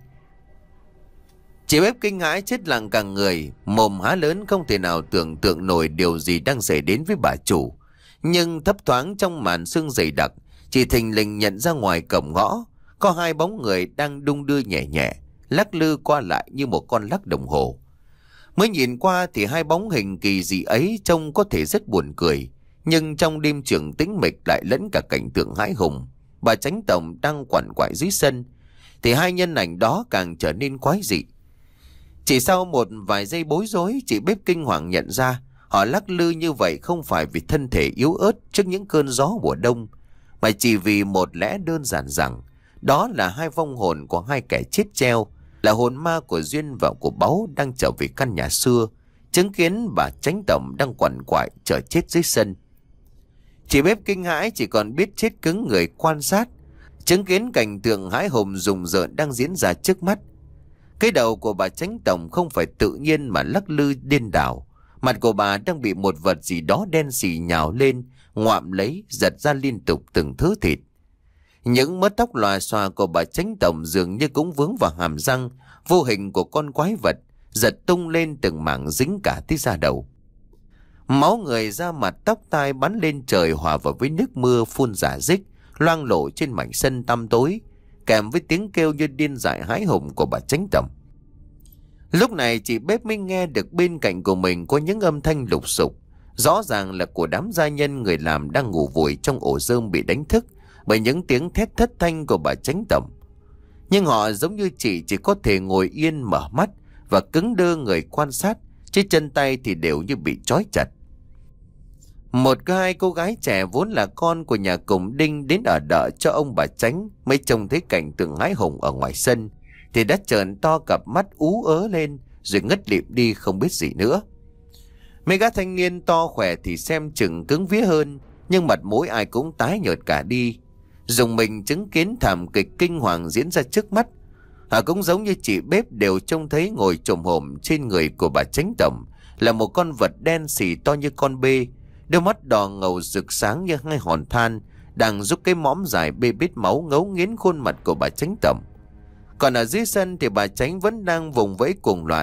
Chị Bếp kinh hãi chết lặng cả người, mồm há lớn không thể nào tưởng tượng nổi điều gì đang xảy đến với bà chủ. Nhưng thấp thoáng trong màn sương dày đặc, chị thình lình nhận ra ngoài cổng ngõ có hai bóng người đang đung đưa nhẹ nhẹ, lắc lư qua lại như một con lắc đồng hồ. Mới nhìn qua thì hai bóng hình kỳ dị ấy trông có thể rất buồn cười, nhưng trong đêm trường tĩnh mịch lại lẫn cả cảnh tượng hãi hùng. Bà Chánh tổng đang quằn quại dưới sân, thì hai nhân ảnh đó càng trở nên quái dị. Chỉ sau một vài giây bối rối, chị Bếp kinh hoàng nhận ra họ lắc lư như vậy không phải vì thân thể yếu ớt trước những cơn gió mùa đông, mà chỉ vì một lẽ đơn giản rằng đó là hai vong hồn của hai kẻ chết treo, là hồn ma của Duyên và của Báu đang trở về căn nhà xưa, chứng kiến bà Chánh tổng đang quằn quại chờ chết dưới sân. Chị Bếp kinh hãi chỉ còn biết chết cứng người quan sát, chứng kiến cảnh tượng hãi hùng rùng rợn đang diễn ra trước mắt. Cái đầu của bà Chánh tổng không phải tự nhiên mà lắc lư điên đảo, mặt của bà đang bị một vật gì đó đen xì nhào lên, ngoạm lấy, giật ra liên tục từng thứ thịt. Những mớ tóc lòa xòa của bà Chánh tổng dường như cũng vướng vào hàm răng vô hình của con quái vật, giật tung lên từng mảng dính cả tới da đầu. Máu người, da mặt, tóc tai bắn lên trời hòa vào với nước mưa phun rả rích, loang lổ trên mảnh sân tăm tối, kèm với tiếng kêu như điên dại hãi hùng của bà Chánh tổng. Lúc này chị Bếp mới nghe được bên cạnh của mình có những âm thanh lục sục, rõ ràng là của đám gia nhân người làm đang ngủ vùi trong ổ rơm bị đánh thức bởi những tiếng thét thất thanh của bà Chánh tổng. Nhưng họ giống như chị chỉ có thể ngồi yên mở mắt và cứng đơ người quan sát, chứ chân tay thì đều như bị trói chặt. Một hai cô gái trẻ vốn là con của nhà cùng đinh đến ở đợi cho ông bà Chánh mới trông thấy cảnh tượng hãi hùng ở ngoài sân thì đã trợn to cặp mắt ú ớ lên rồi ngất lịm đi không biết gì nữa. Mấy gã thanh niên to khỏe thì xem chừng cứng vía hơn, nhưng mặt mũi ai cũng tái nhợt cả đi, dùng mình chứng kiến thảm kịch kinh hoàng diễn ra trước mắt. Họ cũng giống như chị Bếp đều trông thấy ngồi chồm hổm trên người của bà Chánh tổng là một con vật đen xì to như con bê, đôi mắt đỏ ngầu rực sáng như hai hòn than đang giúp cái mõm dài bê bết máu ngấu nghiến khuôn mặt của bà Chánh tổng. Còn ở dưới sân thì bà Chánh vẫn đang vùng vẫy cuồng loạn,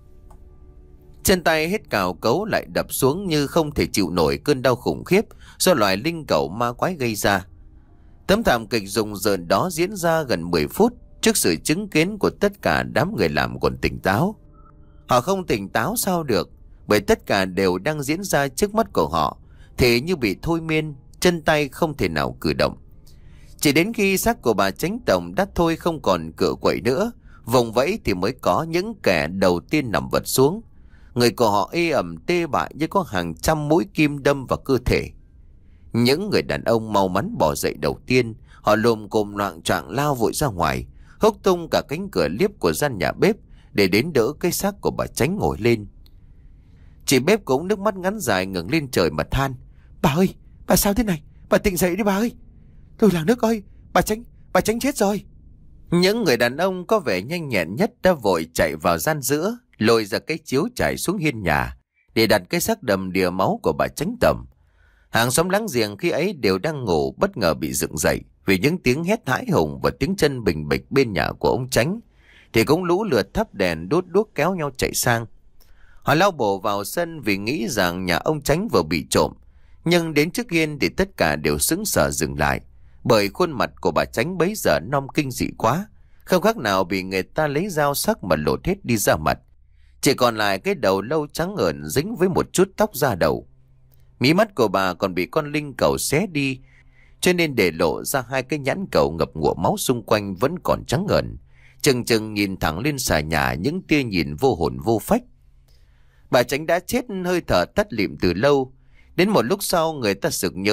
chân tay hết cào cấu lại đập xuống như không thể chịu nổi cơn đau khủng khiếp do loài linh cẩu ma quái gây ra. Tấm thảm kịch rùng rợn đó diễn ra gần mười phút trước sự chứng kiến của tất cả đám người làm còn tỉnh táo. Họ không tỉnh táo sao được, bởi tất cả đều đang diễn ra trước mắt của họ, thế như bị thôi miên, chân tay không thể nào cử động. Chỉ đến khi xác của bà Chánh tổng đã thôi không còn cựa quậy nữa, vùng vẫy thì mới có những kẻ đầu tiên nằm vật xuống. Người của họ ê ẩm tê bại như có hàng trăm mũi kim đâm vào cơ thể. Những người đàn ông mau mắn bỏ dậy đầu tiên, họ lồm cồm loạng choạng lao vội ra ngoài, húc tung cả cánh cửa liếp của gian nhà bếp để đến đỡ cái xác của bà Chánh ngồi lên. Chị Bếp cũng nước mắt ngắn dài ngẩng lên trời mà than: "Bà ơi, bà sao thế này? Bà tỉnh dậy đi bà ơi! Tôi làng nước ơi, bà Chánh, bà Chánh chết rồi!" Những người đàn ông có vẻ nhanh nhẹn nhất đã vội chạy vào gian giữa, lôi ra cái chiếu trải xuống hiên nhà để đặt cái xác đầm đìa máu của bà Chánh tổng. Hàng xóm láng giềng khi ấy đều đang ngủ bất ngờ bị dựng dậy vì những tiếng hét hãi hùng và tiếng chân bình bịch bên nhà của ông Chánh, thì cũng lũ lượt thắp đèn đốt đuốc kéo nhau chạy sang. Họ lao bổ vào sân vì nghĩ rằng nhà ông Chánh vừa bị trộm, nhưng đến trước hiên thì tất cả đều sững sờ dừng lại, bởi khuôn mặt của bà Chánh bấy giờ non kinh dị quá, không khác nào bị người ta lấy dao sắc mà lột hết đi ra mặt, chỉ còn lại cái đầu lâu trắng ởn dính với một chút tóc da đầu. Mí mắt của bà còn bị con linh cẩu xé đi, cho nên để lộ ra hai cái nhãn cầu ngập ngụa máu xung quanh vẫn còn trắng ngần, chừng chừng nhìn thẳng lên xà nhà những tia nhìn vô hồn vô phách. Bà Chánh đã chết hơi thở tắt lịm từ lâu. Đến một lúc sau người ta sực nhớ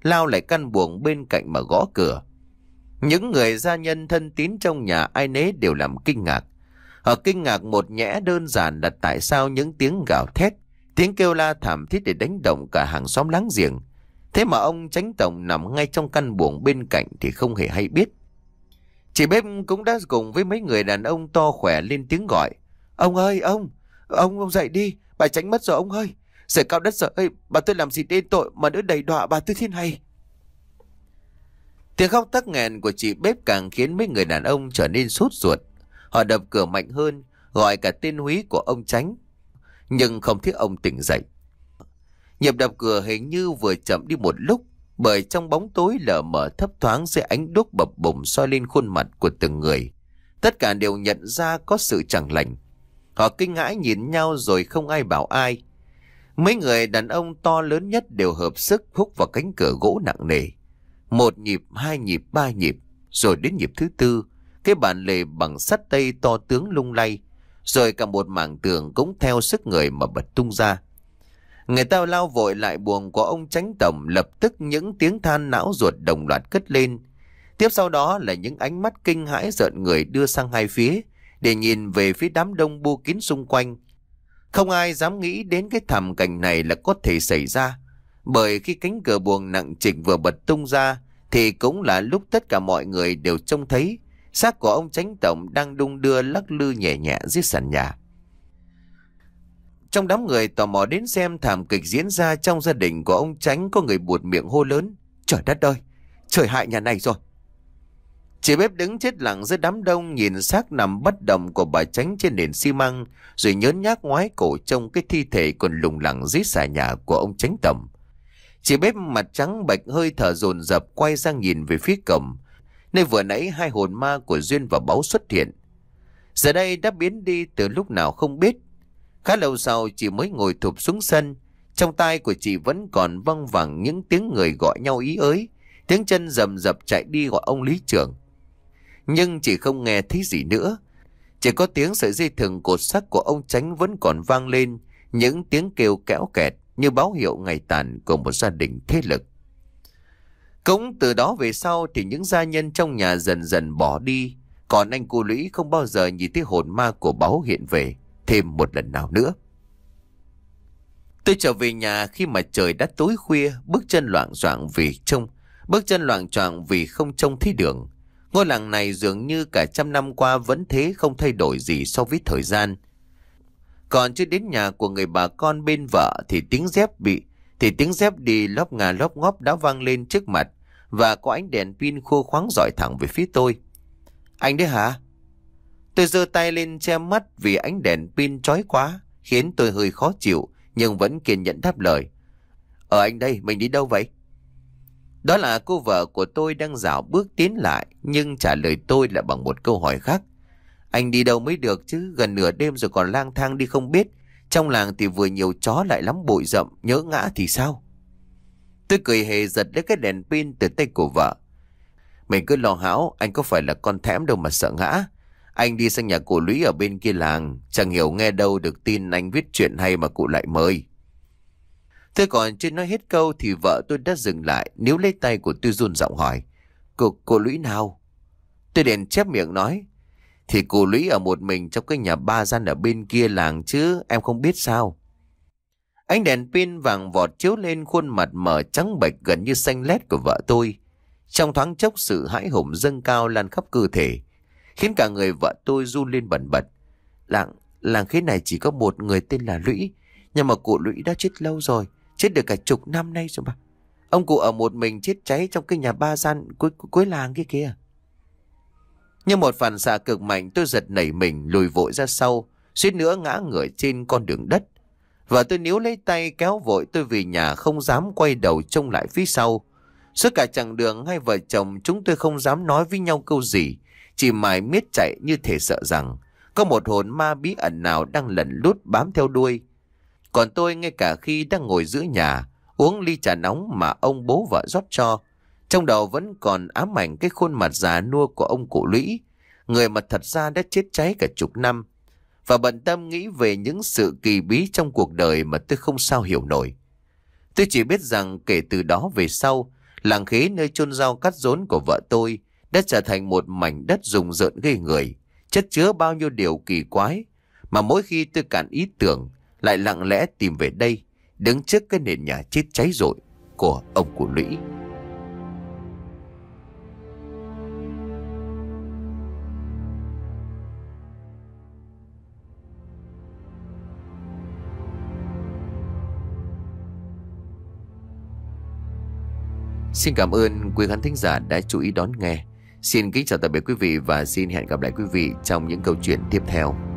lao lại căn buồng bên cạnh mà gõ cửa. Những người gia nhân thân tín trong nhà ai nấy đều làm kinh ngạc. Họ kinh ngạc một nhẽ đơn giản là tại sao những tiếng gào thét, tiếng kêu la thảm thiết để đánh động cả hàng xóm láng giềng. Thế mà ông Chánh Tổng nằm ngay trong căn buồng bên cạnh thì không hề hay biết. Chị bếp cũng đã cùng với mấy người đàn ông to khỏe lên tiếng gọi. Ông ơi, ông, ông, ông dậy đi, bà Chánh mất rồi ông ơi. Trời cao đất trời ơi, bà tôi làm gì đến tội mà đỡ đầy đọa bà tôi thế này. Tiếng khóc tắc nghẹn của chị bếp càng khiến mấy người đàn ông trở nên sốt ruột. Họ đập cửa mạnh hơn, gọi cả tên húy của ông Chánh, nhưng không thấy ông tỉnh dậy. Nhịp đập cửa hình như vừa chậm đi một lúc, bởi trong bóng tối lờ mờ thấp thoáng dưới ánh đuốc bập bùng soi lên khuôn mặt của từng người. Tất cả đều nhận ra có sự chẳng lành. Họ kinh hãi nhìn nhau rồi không ai bảo ai. Mấy người đàn ông to lớn nhất đều hợp sức húc vào cánh cửa gỗ nặng nề. Một nhịp, hai nhịp, ba nhịp, rồi đến nhịp thứ tư, cái bàn lề bằng sắt tây to tướng lung lay, rồi cả một mảng tường cũng theo sức người mà bật tung ra. Người ta lao vội lại buồng của ông Chánh Tổng, lập tức những tiếng than não ruột đồng loạt cất lên. Tiếp sau đó là những ánh mắt kinh hãi rợn người đưa sang hai phía để nhìn về phía đám đông bu kín xung quanh. Không ai dám nghĩ đến cái thảm cảnh này là có thể xảy ra, bởi khi cánh cửa buồng nặng trịch vừa bật tung ra thì cũng là lúc tất cả mọi người đều trông thấy xác của ông Chánh Tổng đang đung đưa lắc lư nhẹ nhẹ dưới sàn nhà. Trong đám người tò mò đến xem thảm kịch diễn ra trong gia đình của ông Chánh, có người buột miệng hô lớn: Trời đất ơi, trời hại nhà này rồi. Chị bếp đứng chết lặng giữa đám đông, nhìn xác nằm bất động của bà Chánh trên nền xi măng, rồi nhớn nhác ngoái cổ trông cái thi thể còn lủng lẳng dưới xà nhà của ông Chánh Tổng. Chị bếp mặt trắng bệch, hơi thở dồn dập, quay sang nhìn về phía cổng, nơi vừa nãy hai hồn ma của Duyên và Báu xuất hiện. Giờ đây đã biến đi từ lúc nào không biết. Khá lâu sau chị mới ngồi thụp xuống sân. Trong tai của chị vẫn còn văng vẳng những tiếng người gọi nhau ý ới, tiếng chân rầm rập chạy đi gọi ông lý trưởng. Nhưng chị không nghe thấy gì nữa. Chỉ có tiếng sợi dây thừng cột sắt của ông Chánh vẫn còn vang lên, những tiếng kêu kéo kẹt như báo hiệu ngày tàn của một gia đình thế lực. Cũng từ đó về sau thì những gia nhân trong nhà dần dần bỏ đi, còn anh cô Lũy không bao giờ nhìn thấy hồn ma của Báu hiện về thêm một lần nào nữa. Tôi trở về nhà khi mà trời đã tối khuya, bước chân loạng choạng vì trông, bước chân loạng choạng vì không trông thấy đường. Ngôi làng này dường như cả trăm năm qua vẫn thế, không thay đổi gì so với thời gian. Còn chưa đến nhà của người bà con bên vợ thì tiếng dép bị thì tiếng dép đi lóp ngà lóp ngóp đã vang lên trước mặt, và có ánh đèn pin khô khoáng rọi thẳng về phía tôi. Anh đấy hả? Tôi giơ tay lên che mắt vì ánh đèn pin chói quá, khiến tôi hơi khó chịu, nhưng vẫn kiên nhẫn đáp lời. Ở anh đây, mình đi đâu vậy? Đó là cô vợ của tôi đang dạo bước tiến lại, nhưng trả lời tôi là bằng một câu hỏi khác. Anh đi đâu mới được chứ, gần nửa đêm rồi còn lang thang đi không biết. Trong làng thì vừa nhiều chó lại lắm bụi rậm, nhỡ ngã thì sao? Tôi cười hề giật lấy cái đèn pin từ tay của vợ. Mình cứ lo hão, anh có phải là con thẽm đâu mà sợ ngã. Anh đi sang nhà cụ Lũy ở bên kia làng, chẳng hiểu nghe đâu được tin anh viết chuyện hay mà cụ lại mời. Tôi còn chưa nói hết câu thì vợ tôi đã dừng lại, níu lấy tay của tôi run giọng hỏi. Cụ, cụ Lũy nào? Tôi liền chép miệng nói. Thì cụ Lũy ở một mình trong cái nhà ba gian ở bên kia làng chứ, em không biết sao? Ánh đèn pin vàng vọt chiếu lên khuôn mặt mở trắng bệch gần như xanh lét của vợ tôi. Trong thoáng chốc sự hãi hùng dâng cao lan khắp cơ thể, khiến cả người vợ tôi run lên bần bật. Làng, làng khế này chỉ có một người tên là Lũy, nhưng mà cụ Lũy đã chết lâu rồi, chết được cả chục năm nay rồi mà. Ông cụ ở một mình chết cháy trong cái nhà ba gian cuối, cuối làng kia kìa. Như một phản xạ cực mạnh, tôi giật nảy mình lùi vội ra sau, suýt nữa ngã ngửa trên con đường đất. Và tôi níu lấy tay kéo vội tôi về nhà, không dám quay đầu trông lại phía sau. Suốt cả chặng đường hai vợ chồng chúng tôi không dám nói với nhau câu gì, chỉ mải miết chạy như thể sợ rằng có một hồn ma bí ẩn nào đang lẩn lút bám theo đuôi. Còn tôi ngay cả khi đang ngồi giữa nhà uống ly trà nóng mà ông bố vợ rót cho, trong đầu vẫn còn ám ảnh cái khuôn mặt già nua của ông cụ Lũy, người mà thật ra đã chết cháy cả chục năm, và bận tâm nghĩ về những sự kỳ bí trong cuộc đời mà tôi không sao hiểu nổi. Tôi chỉ biết rằng kể từ đó về sau, Làng Khế nơi chôn rau cắt rốn của vợ tôi đã trở thành một mảnh đất rùng rợn ghê người, chất chứa bao nhiêu điều kỳ quái mà mỗi khi tôi cạn ý tưởng lại lặng lẽ tìm về đây, đứng trước cái nền nhà chết cháy rụi của ông cụ Lũy. Xin cảm ơn quý khán thính giả đã chú ý đón nghe. Xin kính chào tạm biệt quý vị và xin hẹn gặp lại quý vị trong những câu chuyện tiếp theo.